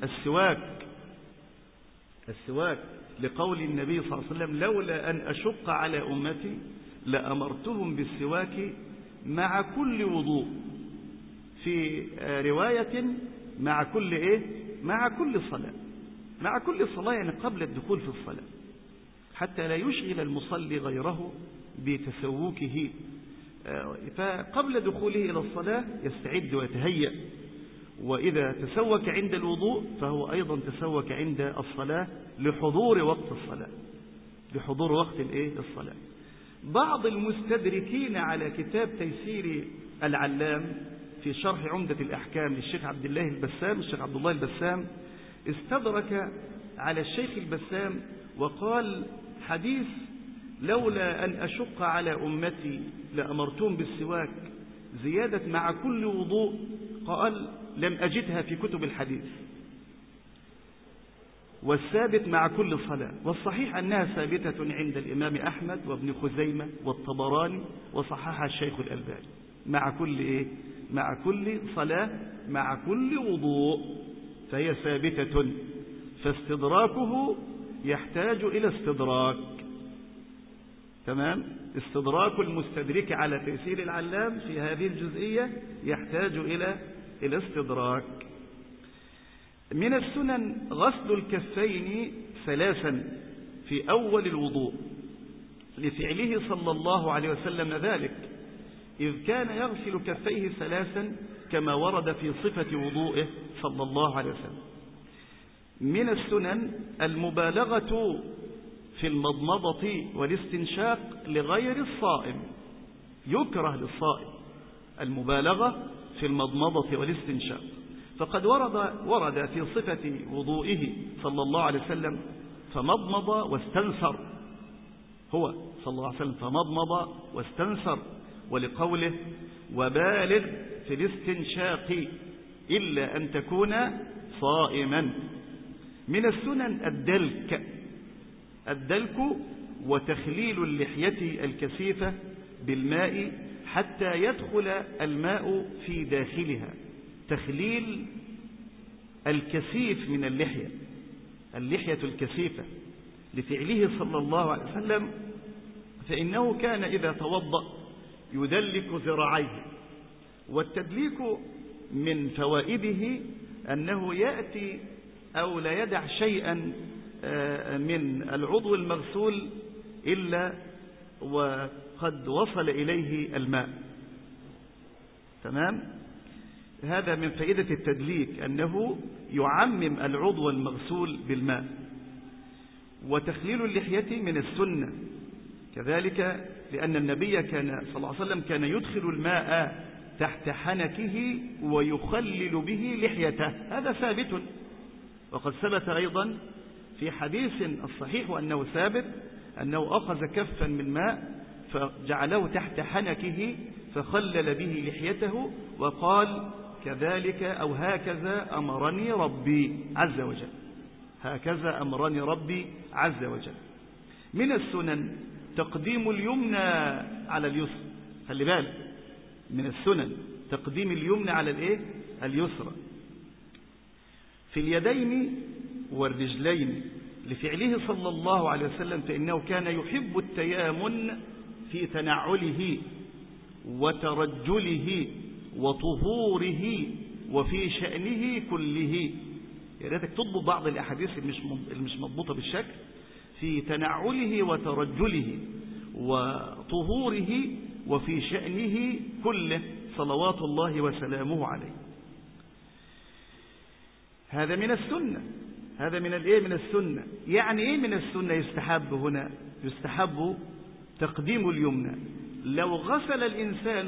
السواك لقول النبي صلى الله عليه وسلم: لولا أن أشق على أمتي لأمرتهم بالسواك مع كل وضوء. في رواية مع كل مع كل صلاة. مع كل صلاة يعني قبل الدخول في الصلاة، حتى لا يشغل المصلي غيره بتسوكه. فقبل دخوله إلى الصلاة يستعد ويتهيأ، وإذا تسوك عند الوضوء فهو أيضا تسوك عند الصلاة لحضور وقت الصلاة، لحضور وقت الصلاة. بعض المستدركين على كتاب تيسير العلام في شرح عمدة الأحكام للشيخ عبد الله البسام استدرك على الشيخ البسام وقال: حديث لولا أن أشق على أمتي لأمرتهم بالسواك زيادة مع كل وضوء، قال: لم أجدها في كتب الحديث. والثابت مع كل صلاة، والصحيح أنها ثابتة عند الإمام أحمد وابن خزيمة والطبراني، وصححها الشيخ الألباني. مع كل مع كل صلاة مع كل وضوء، فهي ثابتة، فاستدراكه يحتاج إلى استدراك. تمام؟ استدراك المستدرك على تيسير العلام في هذه الجزئية يحتاج إلى استدراك. من السنن غسل الكفين 3 في أول الوضوء، لفعله صلى الله عليه وسلم ذلك، إذ كان يغسل كفيه 3 كما ورد في صفة وضوئه صلى الله عليه وسلم. من السنن المبالغة في المضمضة والاستنشاق لغير الصائم. يكره للصائم المبالغة في المضمضة والاستنشاق، فقد ورد في صفة وضوئه صلى الله عليه وسلم: فمضمض واستنثر. هو صلى الله عليه وسلم فمضمض واستنثر، ولقوله: وبالغ في الاستنشاق إلا أن تكون صائما. من السنن الدلك وتخليل اللحية الكثيفة بالماء حتى يدخل الماء في داخلها. تخليل الكثيف من اللحية الكثيفة لفعله صلى الله عليه وسلم، فإنه كان إذا توضأ يدلك ذراعيه. والتدليك من فوائده أنه يأتي أو لا يدع شيئا من العضو المغسول إلا وقد وصل إليه الماء. تمام؟ هذا من فائدة التدليك، أنه يعمم العضو المغسول بالماء. وتخليل اللحية من السنة كذلك، لأن النبي صلى الله عليه وسلم كان يدخل الماء تحت حنكه ويخلل به لحيته. هذا ثابت، وقد ثبت أيضا في حديث الصحيح أنه ثابت أنه أخذ كفا من ماء فجعله تحت حنكه فخلل به لحيته وقال: كذلك أو هكذا أمرني ربي عز وجل. هكذا أمرني ربي عز وجل. من السنن تقديم اليمنى على اليسرى. خلي بالك، من السنن تقديم اليمنى على اليسرى في اليدين والرجلين، لفعله صلى الله عليه وسلم، فإنه كان يحب التيامن في تنعله وترجله وطهوره وفي شأنه كله. يا ريتك تضبط بعض الأحاديث اللي مش مضبوطة بالشكل. في تنعله وترجله وطهوره وفي شأنه كله صلوات الله وسلامه عليه. هذا من السنة. هذا من من السنة. يعني من السنة؟ يستحب هنا، يستحب تقديم اليمنى. لو غسل الإنسان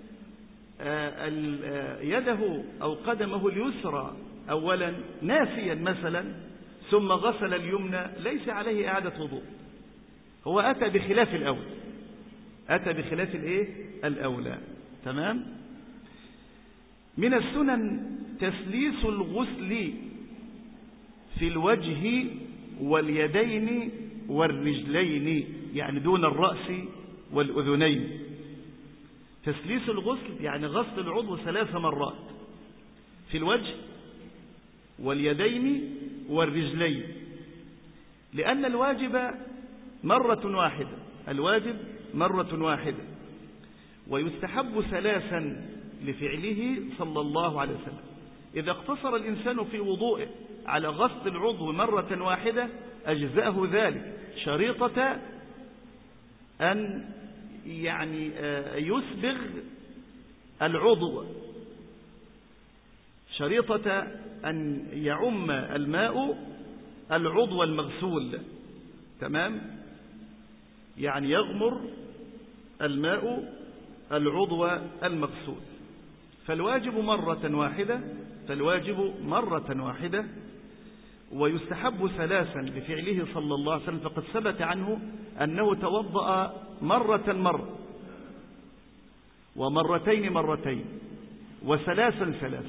يده أو قدمه اليسرى أولا ناسيا مثلا، ثم غسل اليمنى، ليس عليه إعادة وضوء. هو أتى بخلاف الأول، أتى بخلاف الأولى. تمام؟ من السنن تسليس الغسل في الوجه واليدين والرجلين، يعني دون الرأس والأذنين. تسليس الغسل يعني غسل العضو 3 مرات في الوجه واليدين والرجلين، لأن الواجب مرة واحدة، الواجب مرة واحدة، ويستحب 3 لفعله صلى الله عليه وسلم. إذا اقتصر الإنسان في وضوءه على غسل العضو مرة واحدة أجزأه ذلك، شريطة أن يعني يسبغ العضو، شريطة أن يعم الماء العضو المغسول، تمام؟ يعني يغمر الماء العضو المغسول. فالواجب مرة واحدة، ويستحب 3 لفعله صلى الله عليه وسلم، فقد ثبت عنه أنه توضأ مرة ومرتين وثلاثا.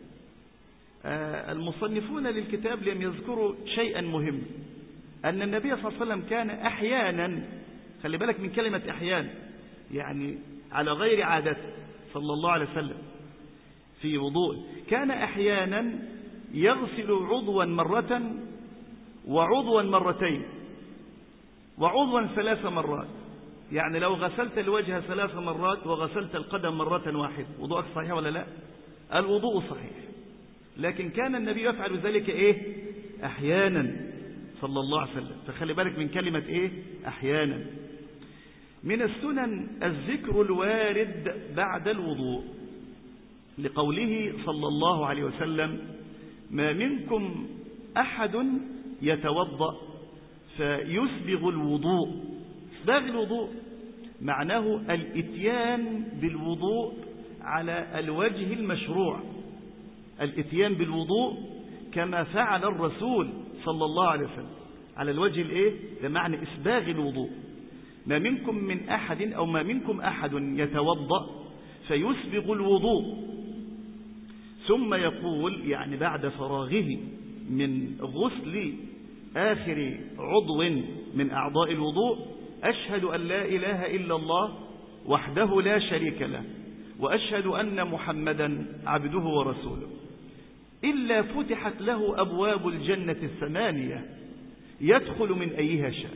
المصنفون للكتاب لم يذكروا شيئا مهم، أن النبي صلى الله عليه وسلم كان أحيانا، خلي بالك من كلمة أحيانا، يعني على غير عادته صلى الله عليه وسلم في وضوء، كان أحيانا يغسل عضوا مرة وعضوا مرتين وعضوا 3 مرات. يعني لو غسلت الوجه 3 مرات وغسلت القدم مرة واحدة، وضوءك صحيح ولا لا؟ الوضوء صحيح، لكن كان النبي يفعل ذلك أحيانا صلى الله عليه وسلم. فخلي بالك من كلمة أحيانا. من السنن الذكر الوارد بعد الوضوء، لقوله صلى الله عليه وسلم: ما منكم أحد يتوضأ فيسبغ الوضوء. إسباغ الوضوء معناه الإتيان بالوضوء على الوجه المشروع، الإتيان بالوضوء كما فعل الرسول صلى الله عليه وسلم على الوجه بمعنى إسباغ الوضوء. ما منكم أحد يتوضأ فيسبغ الوضوء، ثم يقول يعني بعد فراغه من غسل آخر عضو من أعضاء الوضوء: أشهد أن لا إله إلا الله وحده لا شريك له، وأشهد أن محمدا عبده ورسوله، إلا فتحت له أبواب الجنة 8 يدخل من أيها شاء.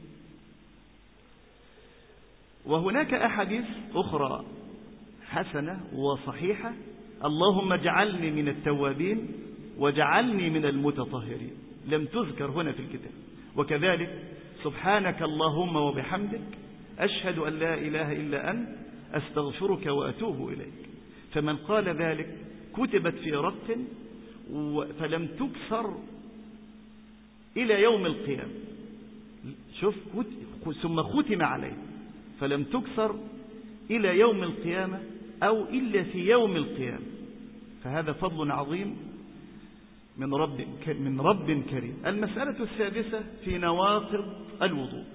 وهناك أحاديث أخرى حسنة وصحيحة: اللهم اجعلني من التوابين واجعلني من المتطهرين، لم تذكر هنا في الكتاب. وكذلك: سبحانك اللهم وبحمدك أشهد أن لا إله إلا أنت أستغفرك وأتوب إليك. فمن قال ذلك كتبت في رق فلم تكسر إلى يوم القيامة. شوف، ثم ختم عليه فلم تكسر إلى يوم القيامة أو إلا في يوم القيامة. فهذا فضل عظيم من رب كريم. المسألة السادسة في نواقض الوضوء.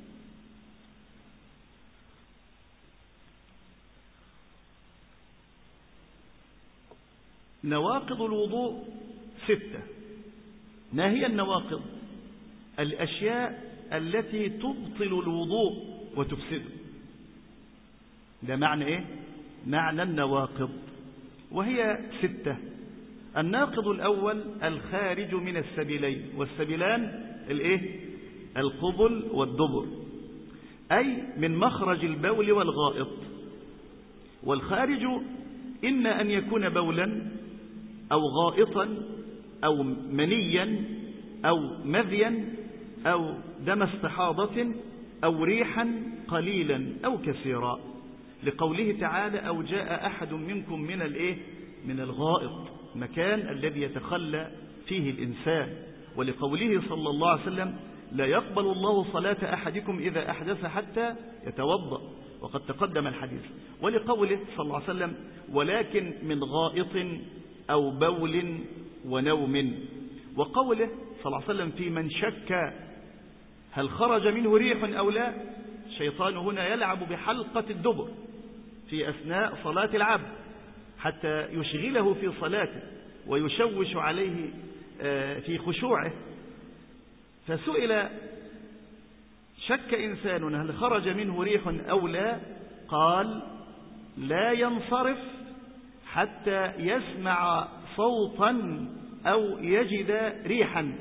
نواقض الوضوء 6. ما هي النواقض؟ الأشياء التي تبطل الوضوء وتفسده. ده معنى معنى النواقض، وهي 6. الناقض الأول الخارج من السبيلين، والسبيلان القبل والدبر، أي من مخرج البول والغائط. والخارج إما أن يكون بولا أو غائطا أو منيا أو مذيا أو دم استحاضة أو ريحا قليلا أو كثيرا، لقوله تعالى: أو جاء أحد منكم من الغائط، مكان الذي يتخلى فيه الإنسان. ولقوله صلى الله عليه وسلم: لا يقبل الله صلاة أحدكم إذا أحدث حتى يتوضأ، وقد تقدم الحديث. ولقوله صلى الله عليه وسلم: ولكن من غائط أو بول ونوم. وقوله صلى الله عليه وسلم في من شك هل خرج منه ريح أو لا: الشيطان هنا يلعب بحلقة الدبر في أثناء صلاة العبد حتى يشغله في صلاته ويشوش عليه في خشوعه. فسئل: شك إنسان هل خرج منه ريح أو لا؟ قال: لا ينصرف حتى يسمع صوتا أو يجد ريحا.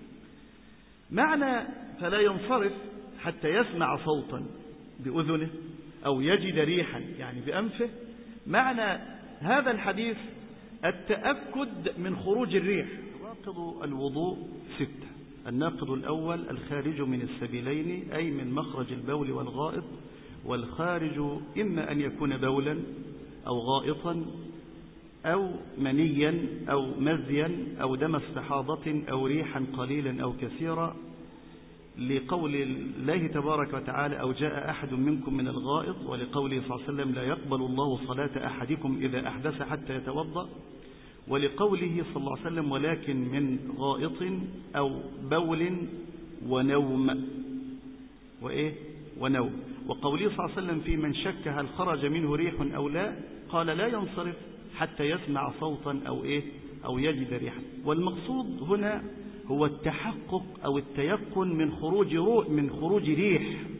معنى فلا ينصرف حتى يسمع صوتا بأذنه أو يجد ريحا يعني بأنفه، معنى هذا الحديث التأكد من خروج الريح. نواقض الوضوء 6. الناقض الأول الخارج من السبيلين، أي من مخرج البول والغائط، والخارج إما أن يكون بولا أو غائطا أو منيا أو مزيا أو دم استحاضة أو ريحا قليلا أو كثيرا، لقول الله تبارك وتعالى أو جاء أحد منكم من الغائط، ولقوله صلى الله عليه وسلم لا يقبل الله صلاة أحدكم إذا أحدث حتى يتوضأ، ولقوله صلى الله عليه وسلم ولكن من غائط أو بول ونوم ونوم. وقوله صلى الله عليه وسلم في من شك هل خرج منه ريح أو لا، قال لا ينصرف حتى يسمع صوتا أو يجد ريحا. والمقصود هنا هو التحقق أو التيقن من خروج ريح،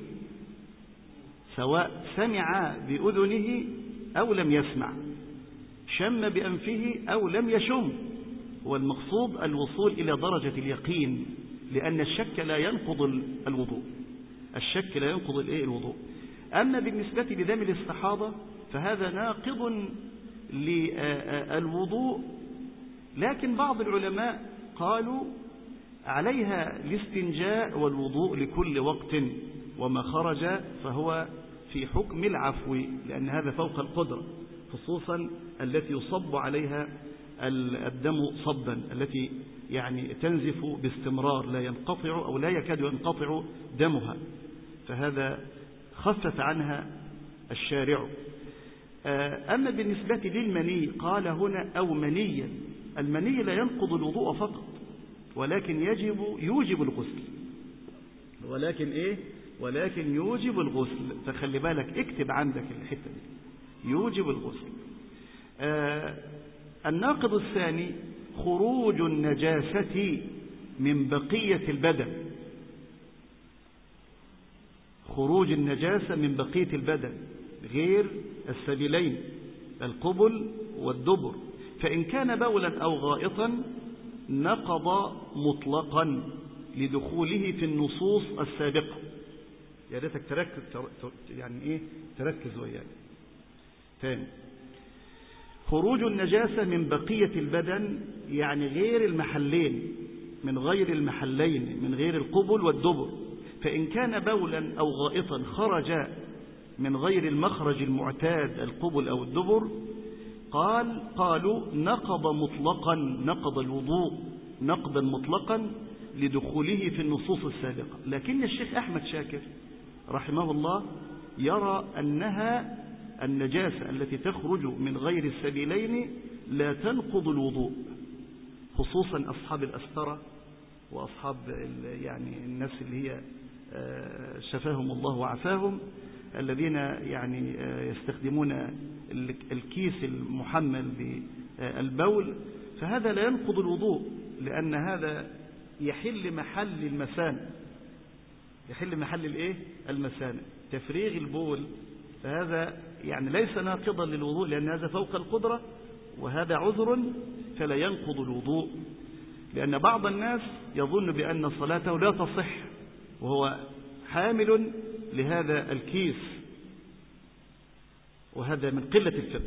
سواء سمع بأذنه أو لم يسمع، شم بأنفه أو لم يشم. والمقصود الوصول إلى درجة اليقين، لأن الشك لا ينقض الوضوء. الشك لا ينقض الوضوء. أما بالنسبة لدم الاستحاضة فهذا ناقض للوضوء، لكن بعض العلماء قالوا عليها الاستنجاء والوضوء لكل وقت، وما خرج فهو في حكم العفو، لأن هذا فوق القدرة، خصوصا التي يصب عليها الدم صبا، التي يعني تنزف باستمرار لا ينقطع أو لا يكاد ينقطع دمها، فهذا خفف عنها الشارع. أما بالنسبة للمني قال هنا أو منيا. المني لا ينقض الوضوء فقط، ولكن يوجب الغسل، ولكن يوجب الغسل. فخلي بالك، اكتب عندك الحتة دي، يوجب الغسل. الناقض الثاني خروج النجاسة من بقية البدن. خروج النجاسة من بقية البدن غير السبيلين، القبل والدبر. فإن كان بولا أو غائطا نقض مطلقا لدخوله في النصوص السابقة. يا ريتك تركز وياي. ثاني، خروج النجاسة من بقية البدن يعني غير المحلين، من غير المحلين، من غير القبل والدبر. فإن كان بولا أو غائطا خرج من غير المخرج المعتاد القبل أو الدبر قالوا نقض مطلقا، نقض الوضوء نقضا مطلقا لدخوله في النصوص السابقة. لكن الشيخ أحمد شاكر رحمه الله يرى أنها النجاسة التي تخرج من غير السبيلين لا تنقض الوضوء، خصوصا أصحاب الأسترة وأصحاب يعني الناس اللي هي شفاهم الله وعافاهم، الذين يعني يستخدمون الكيس المحمل بالبول، فهذا لا ينقض الوضوء، لأن هذا يحل محل المثانة، يحل محل المثانة، تفريغ البول. فهذا يعني ليس ناقضا للوضوء، لأن هذا فوق القدرة، وهذا عذر فلا ينقض الوضوء. لأن بعض الناس يظن بأن صلاته لا تصح وهو حامل لهذا الكيس، وهذا من قلة الفقه.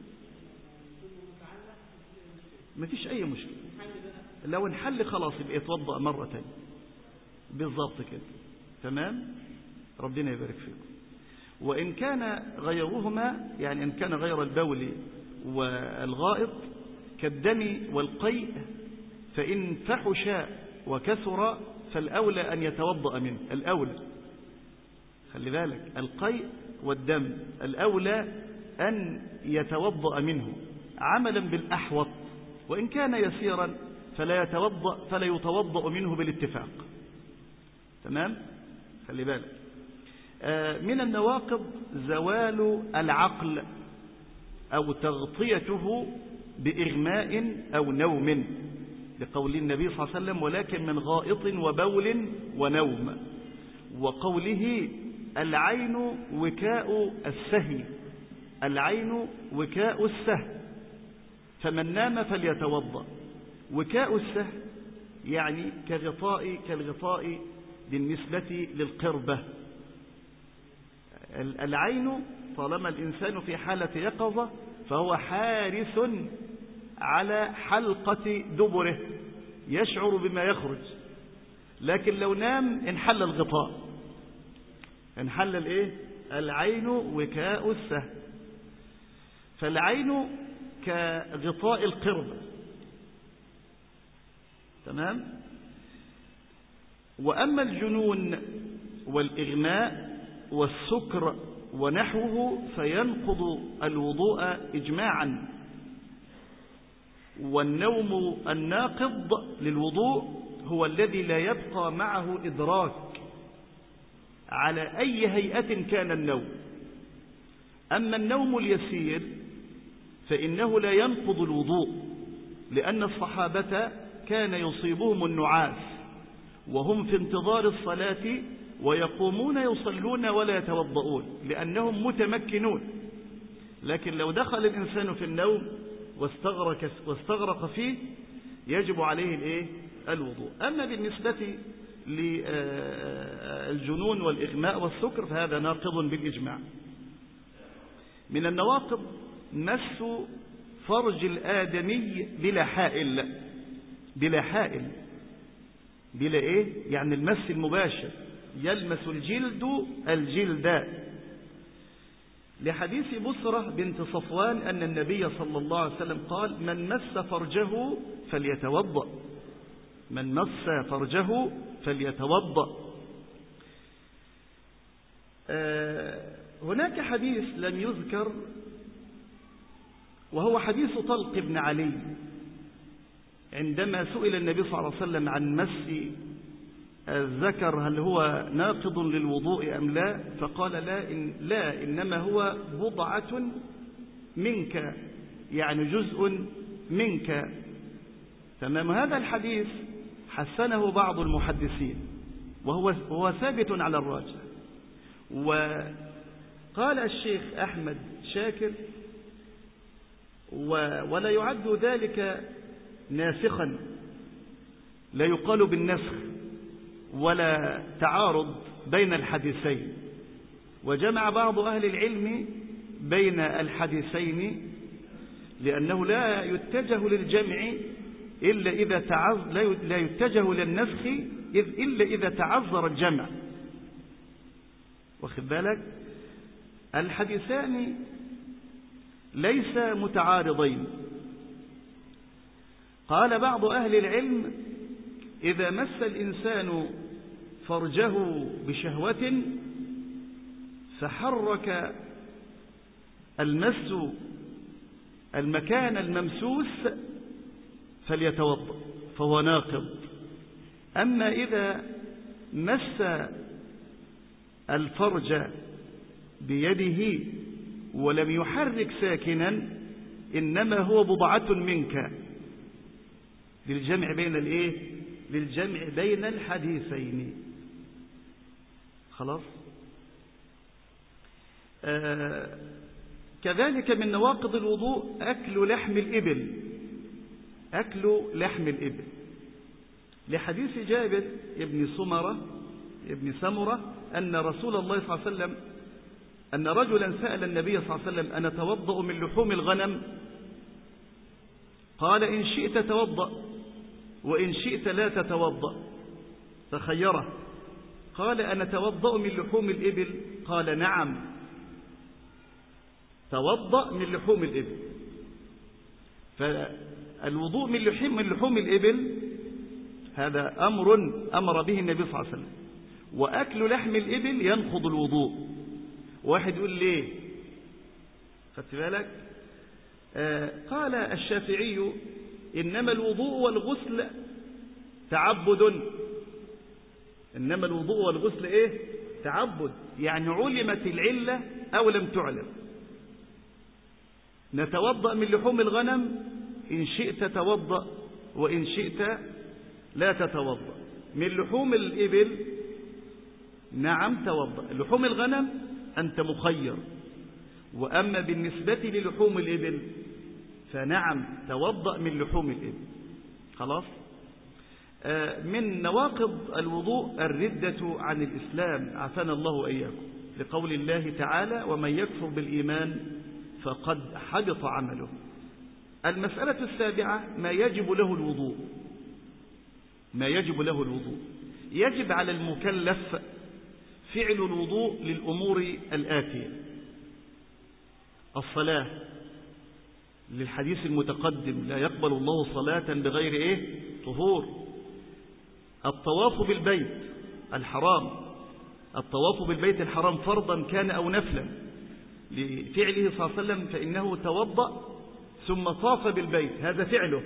ما فيش أي مشكلة، لو انحل خلاص يبقى يتوضأ مرة تانية بالضبط كده. تمام، ربنا يبارك فيكم. وإن كان غيرهما، يعني إن كان غير البول والغائط كالدم والقيء، فإن فحش وكثر فالأولى أن يتوضأ منه. الأولى، خلي بالك، القيء والدم الأولى أن يتوضأ منه عملا بالأحوط، وإن كان يسيرا فلا يتوضأ منه بالاتفاق. تمام، خلي بالك. من النواقض زوال العقل أو تغطيته بإغماء أو نوم، لقول النبي صلى الله عليه وسلم ولكن من غائط وبول ونوم، وقوله العين وكاء السهي، العين وكاء السهم، فمن نام فليتوضأ. وكاء السهم يعني كالغطاء بالنسبة للقربة. العين طالما الإنسان في حالة يقظة فهو حارس على حلقة دبره يشعر بما يخرج، لكن لو نام انحل الغطاء، انحل الايه؟ العين وكاء السهم. فالعين كغطاء القربة، تمام. وأما الجنون والإغماء والسكر ونحوه فينقض الوضوء إجماعا. والنوم الناقض للوضوء هو الذي لا يبقى معه إدراك على أي هيئة كان النوم. أما النوم اليسير فإنه لا ينقض الوضوء، لأن الصحابة كان يصيبهم النعاس وهم في انتظار الصلاة ويقومون يصلون ولا يتوضؤون لأنهم متمكنون. لكن لو دخل الإنسان في النوم واستغرق فيه يجب عليه الوضوء. أما بالنسبة للجنون والإغماء والسكر فهذا ناقض بالإجماع. من النواقض مس فرج الآدمي بلا حائل. بلا حائل بلا إيه؟ يعني المس المباشر، يلمس الجلد لحديث بصرة بنت صفوان أن النبي صلى الله عليه وسلم قال: من مس فرجه فليتوضأ، من مس فرجه فليتوضأ. هناك حديث لم يذكر وهو حديث طلق بن علي عندما سئل النبي صلى الله عليه وسلم عن مس الذكر هل هو ناقض للوضوء أم لا، فقال لا إنما هو بضعة منك، يعني جزء منك. تمام. هذا الحديث حسنه بعض المحدثين وهو ثابت على الراجح. وقال الشيخ أحمد شاكر ولا يعد ذلك ناسخا، لا يقال بالنسخ ولا تعارض بين الحديثين. وجمع بعض أهل العلم بين الحديثين لأنه لا يتجه للجمع إلا إذا لا يتجه للنسخ إلا إذا تعذر الجمع. واخد بالك؟ الحديثان ليس متعارضين. قال بعض أهل العلم: إذا مس الإنسان فرجه بشهوة فحرك المس المكان الممسوس فليتوضأ فهو ناقض. أما إذا مس الفرج بيده ولم يحرك ساكنا إنما هو بضعة منك، للجمع بين الحديثين. خلاص. كذلك من نواقض الوضوء أكل لحم الإبل. أكل لحم الإبل لحديث جابر ابن سمرة أن رسول الله صلى الله عليه وسلم أن رجلا سأل النبي صلى الله عليه وسلم: أنا أتوضأ من لحوم الغنم؟ قال: إن شئت توضأ وإن شئت لا تتوضأ. فخيره. قال: أنا أتوضأ من لحوم الإبل؟ قال: نعم، توضأ من لحوم الإبل. فالوضوء من لحوم الإبل هذا أمر به النبي صلى الله عليه وسلم. وأكل لحم الإبل ينقض الوضوء. واحد يقول ليه؟ خدت بالك؟ قال الشافعي: إنما الوضوء والغسل تعبد. إنما الوضوء والغسل تعبد، يعني علمت العلة أو لم تعلم. نتوضأ من لحوم الغنم، إن شئت توضأ وإن شئت لا تتوضأ. من لحوم الإبل نعم توضأ. لحوم الغنم أنت مخير. وأما بالنسبة للحوم الإبل فنعم توضأ من لحوم الإبل. خلاص. من نواقض الوضوء الردة عن الإسلام عافانا الله وإياكم، لقول الله تعالى ومن يكفر بالإيمان فقد حبط عمله. المسألة السابعة ما يجب له الوضوء. ما يجب له الوضوء. يجب على المكلف فعل الوضوء للأمور الآتية: الصلاة للحديث المتقدم لا يقبل الله صلاة بغير طهور. الطواف بالبيت الحرام، الطواف بالبيت الحرام فرضا كان أو نفلا، لفعله صلى الله عليه وسلم فإنه توضأ ثم طاف بالبيت، هذا فعله.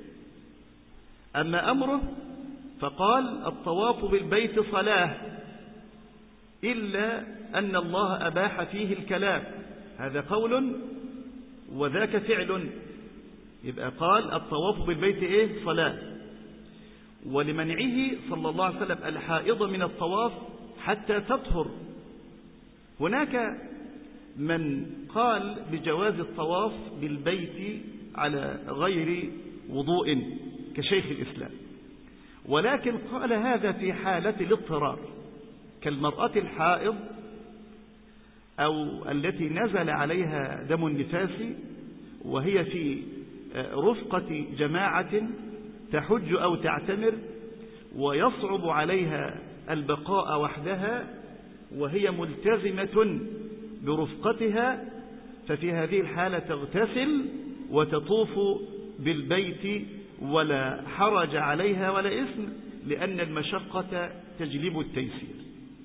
أما أمره فقال الطواف بالبيت صلاة إلا أن الله أباح فيه الكلام، هذا قول وذاك فعل. يبقى قال الطواف بالبيت صلاة. ولمنعه صلى الله عليه وسلم الحائض من الطواف حتى تطهر. هناك من قال بجواز الطواف بالبيت على غير وضوء كشيخ الإسلام، ولكن قال هذا في حالة الاضطرار، كالمرأة الحائض أو التي نزل عليها دم النفاس وهي في رفقة جماعة تحج أو تعتمر ويصعب عليها البقاء وحدها وهي ملتزمة برفقتها، ففي هذه الحالة تغتسل وتطوف بالبيت ولا حرج عليها ولا إثم، لأن المشقة تجلب التيسير.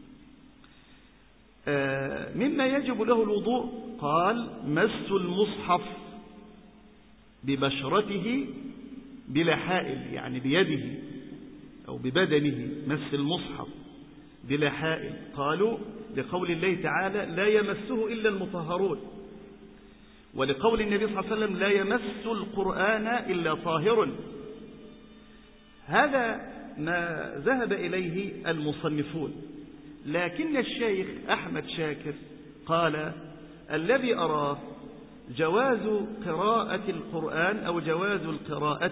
مما يجب له الوضوء قال مس المصحف ببشرته بلا حائل، يعني بيده أو ببدنه، مس المصحف بلا حائل. قالوا لقول الله تعالى لا يمسه إلا المطهرون، ولقول النبي صلى الله عليه وسلم لا يمس القرآن إلا طاهر. هذا ما ذهب إليه المصنفون، لكن الشيخ أحمد شاكر قال الذي أراه جواز قراءة القرآن أو جواز القراءة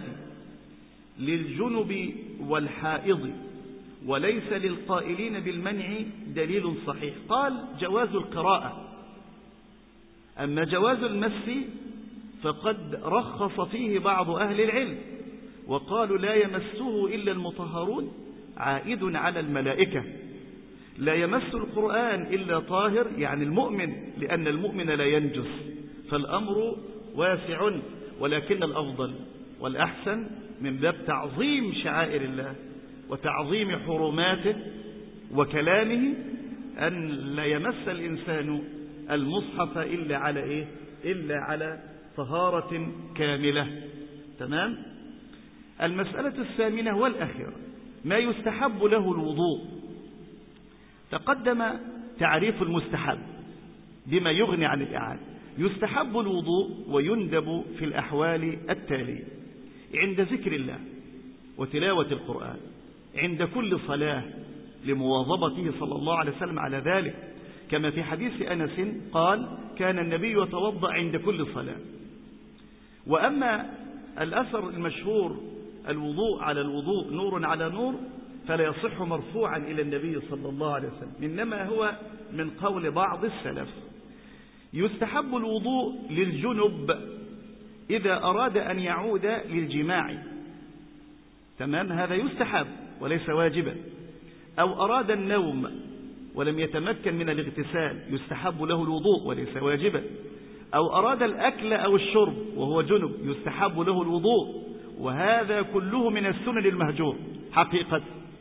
للجنب والحائض، وليس للقائلين بالمنع دليل صحيح. قال جواز القراءة، أما جواز المس فقد رخص فيه بعض أهل العلم وقالوا لا يمسه إلا المطهرون، عائد على الملائكة. لا يمس القرآن إلا طاهر، يعني المؤمن، لأن المؤمن لا ينجس، فالأمر واسع. ولكن الأفضل والأحسن من باب تعظيم شعائر الله وتعظيم حرماته وكلامه أن لا يمس الإنسان المصحف إلا على طهارة كاملة. تمام. المسألة الثامنة والأخيرة ما يستحب له الوضوء. تقدم تعريف المستحب بما يغني عن الإعادة. يستحب الوضوء ويندب في الأحوال التالية: عند ذكر الله وتلاوة القرآن، عند كل صلاة لمواظبته صلى الله عليه وسلم على ذلك، كما في حديث أنس قال كان النبي يتوضأ عند كل صلاة. وأما الأثر المشهور الوضوء على الوضوء نور على نور فلا يصح مرفوعا إلى النبي صلى الله عليه وسلم، إنما هو من قول بعض السلف. يستحب الوضوء للجنب إذا أراد أن يعود للجماع، تمام، هذا يستحب وليس واجبا. أو أراد النوم ولم يتمكن من الاغتسال يستحب له الوضوء وليس واجبا. أو أراد الأكل أو الشرب وهو جنب يستحب له الوضوء، وهذا كله من السنن المهجور حقيقة.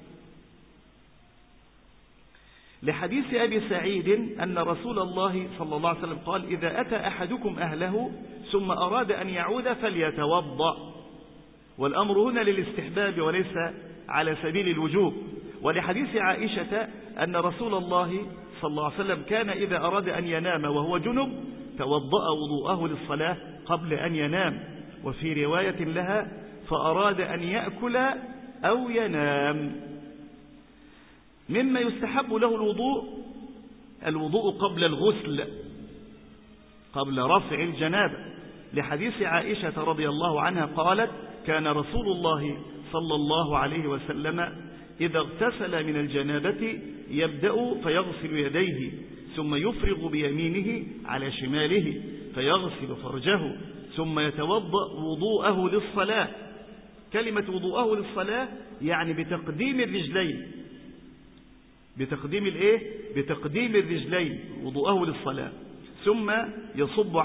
لحديث أبي سعيد أن رسول الله صلى الله عليه وسلم قال إذا أتى أحدكم أهله ثم أراد أن يعود فليتوضأ، والأمر هنا للاستحباب وليس على سبيل الوجوب. ولحديث عائشة أن رسول الله صلى الله عليه وسلم كان إذا أراد أن ينام وهو جنب توضأ وضوءه للصلاة قبل أن ينام. وفي رواية لها فأراد أن يأكل أو ينام. مما يستحب له الوضوء قبل الغسل، قبل رفع الجنابة، لحديث عائشة رضي الله عنها قالت: كان رسول الله صلى الله عليه وسلم إذا اغتسل من الجنابة يبدأ فيغسل يديه ثم يفرغ بيمينه على شماله فيغسل فرجه ثم يتوضأ وضوءه للصلاة. كلمة وضوءه للصلاة يعني بتقديم الرجلين، بتقديم الرجلين وضوءه للصلاة، ثم يصب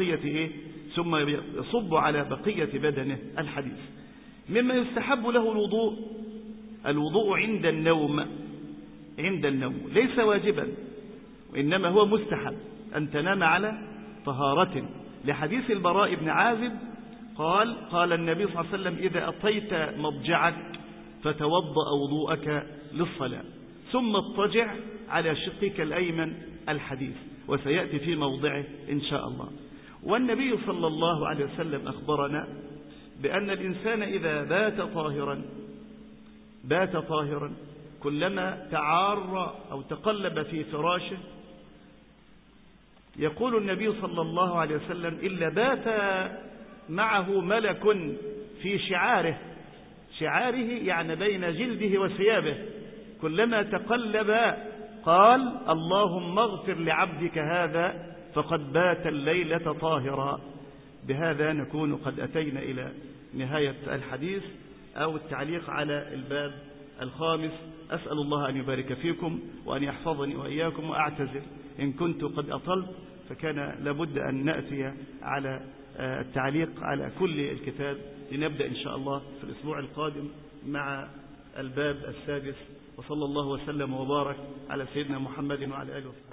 على بقية بدنه. الحديث مما يستحب له الوضوء عند النوم ليس واجبا، وإنما هو مستحب أن تنام على طهارة، لحديث البراء بن عازب قال النبي صلى الله عليه وسلم: إذا أطيت مضجعك فتوضأ وضوءك للصلاة ثم اضطجع على شقك الأيمن. الحديث وسيأتي في موضعه إن شاء الله. والنبي صلى الله عليه وسلم أخبرنا بأن الإنسان إذا بات طاهرا كلما تعار أو تقلب في فراشه، يقول النبي صلى الله عليه وسلم: إلا بات معه ملك في شعاره يعني بين جلده وثيابه، كلما تقلب قال: اللهم اغفر لعبدك هذا فقد بات الليلة طاهرا. بهذا نكون قد أتينا إلى نهاية الحديث أو التعليق على الباب الخامس. أسأل الله أن يبارك فيكم وأن يحفظني وإياكم، وأعتذر إن كنت قد أطلت، فكان لابد أن نأتي على التعليق على كل الكتاب، لنبدأ إن شاء الله في الأسبوع القادم مع الباب السادس. وصلى الله وسلم وبارك على سيدنا محمد وعلى آله وصحبه.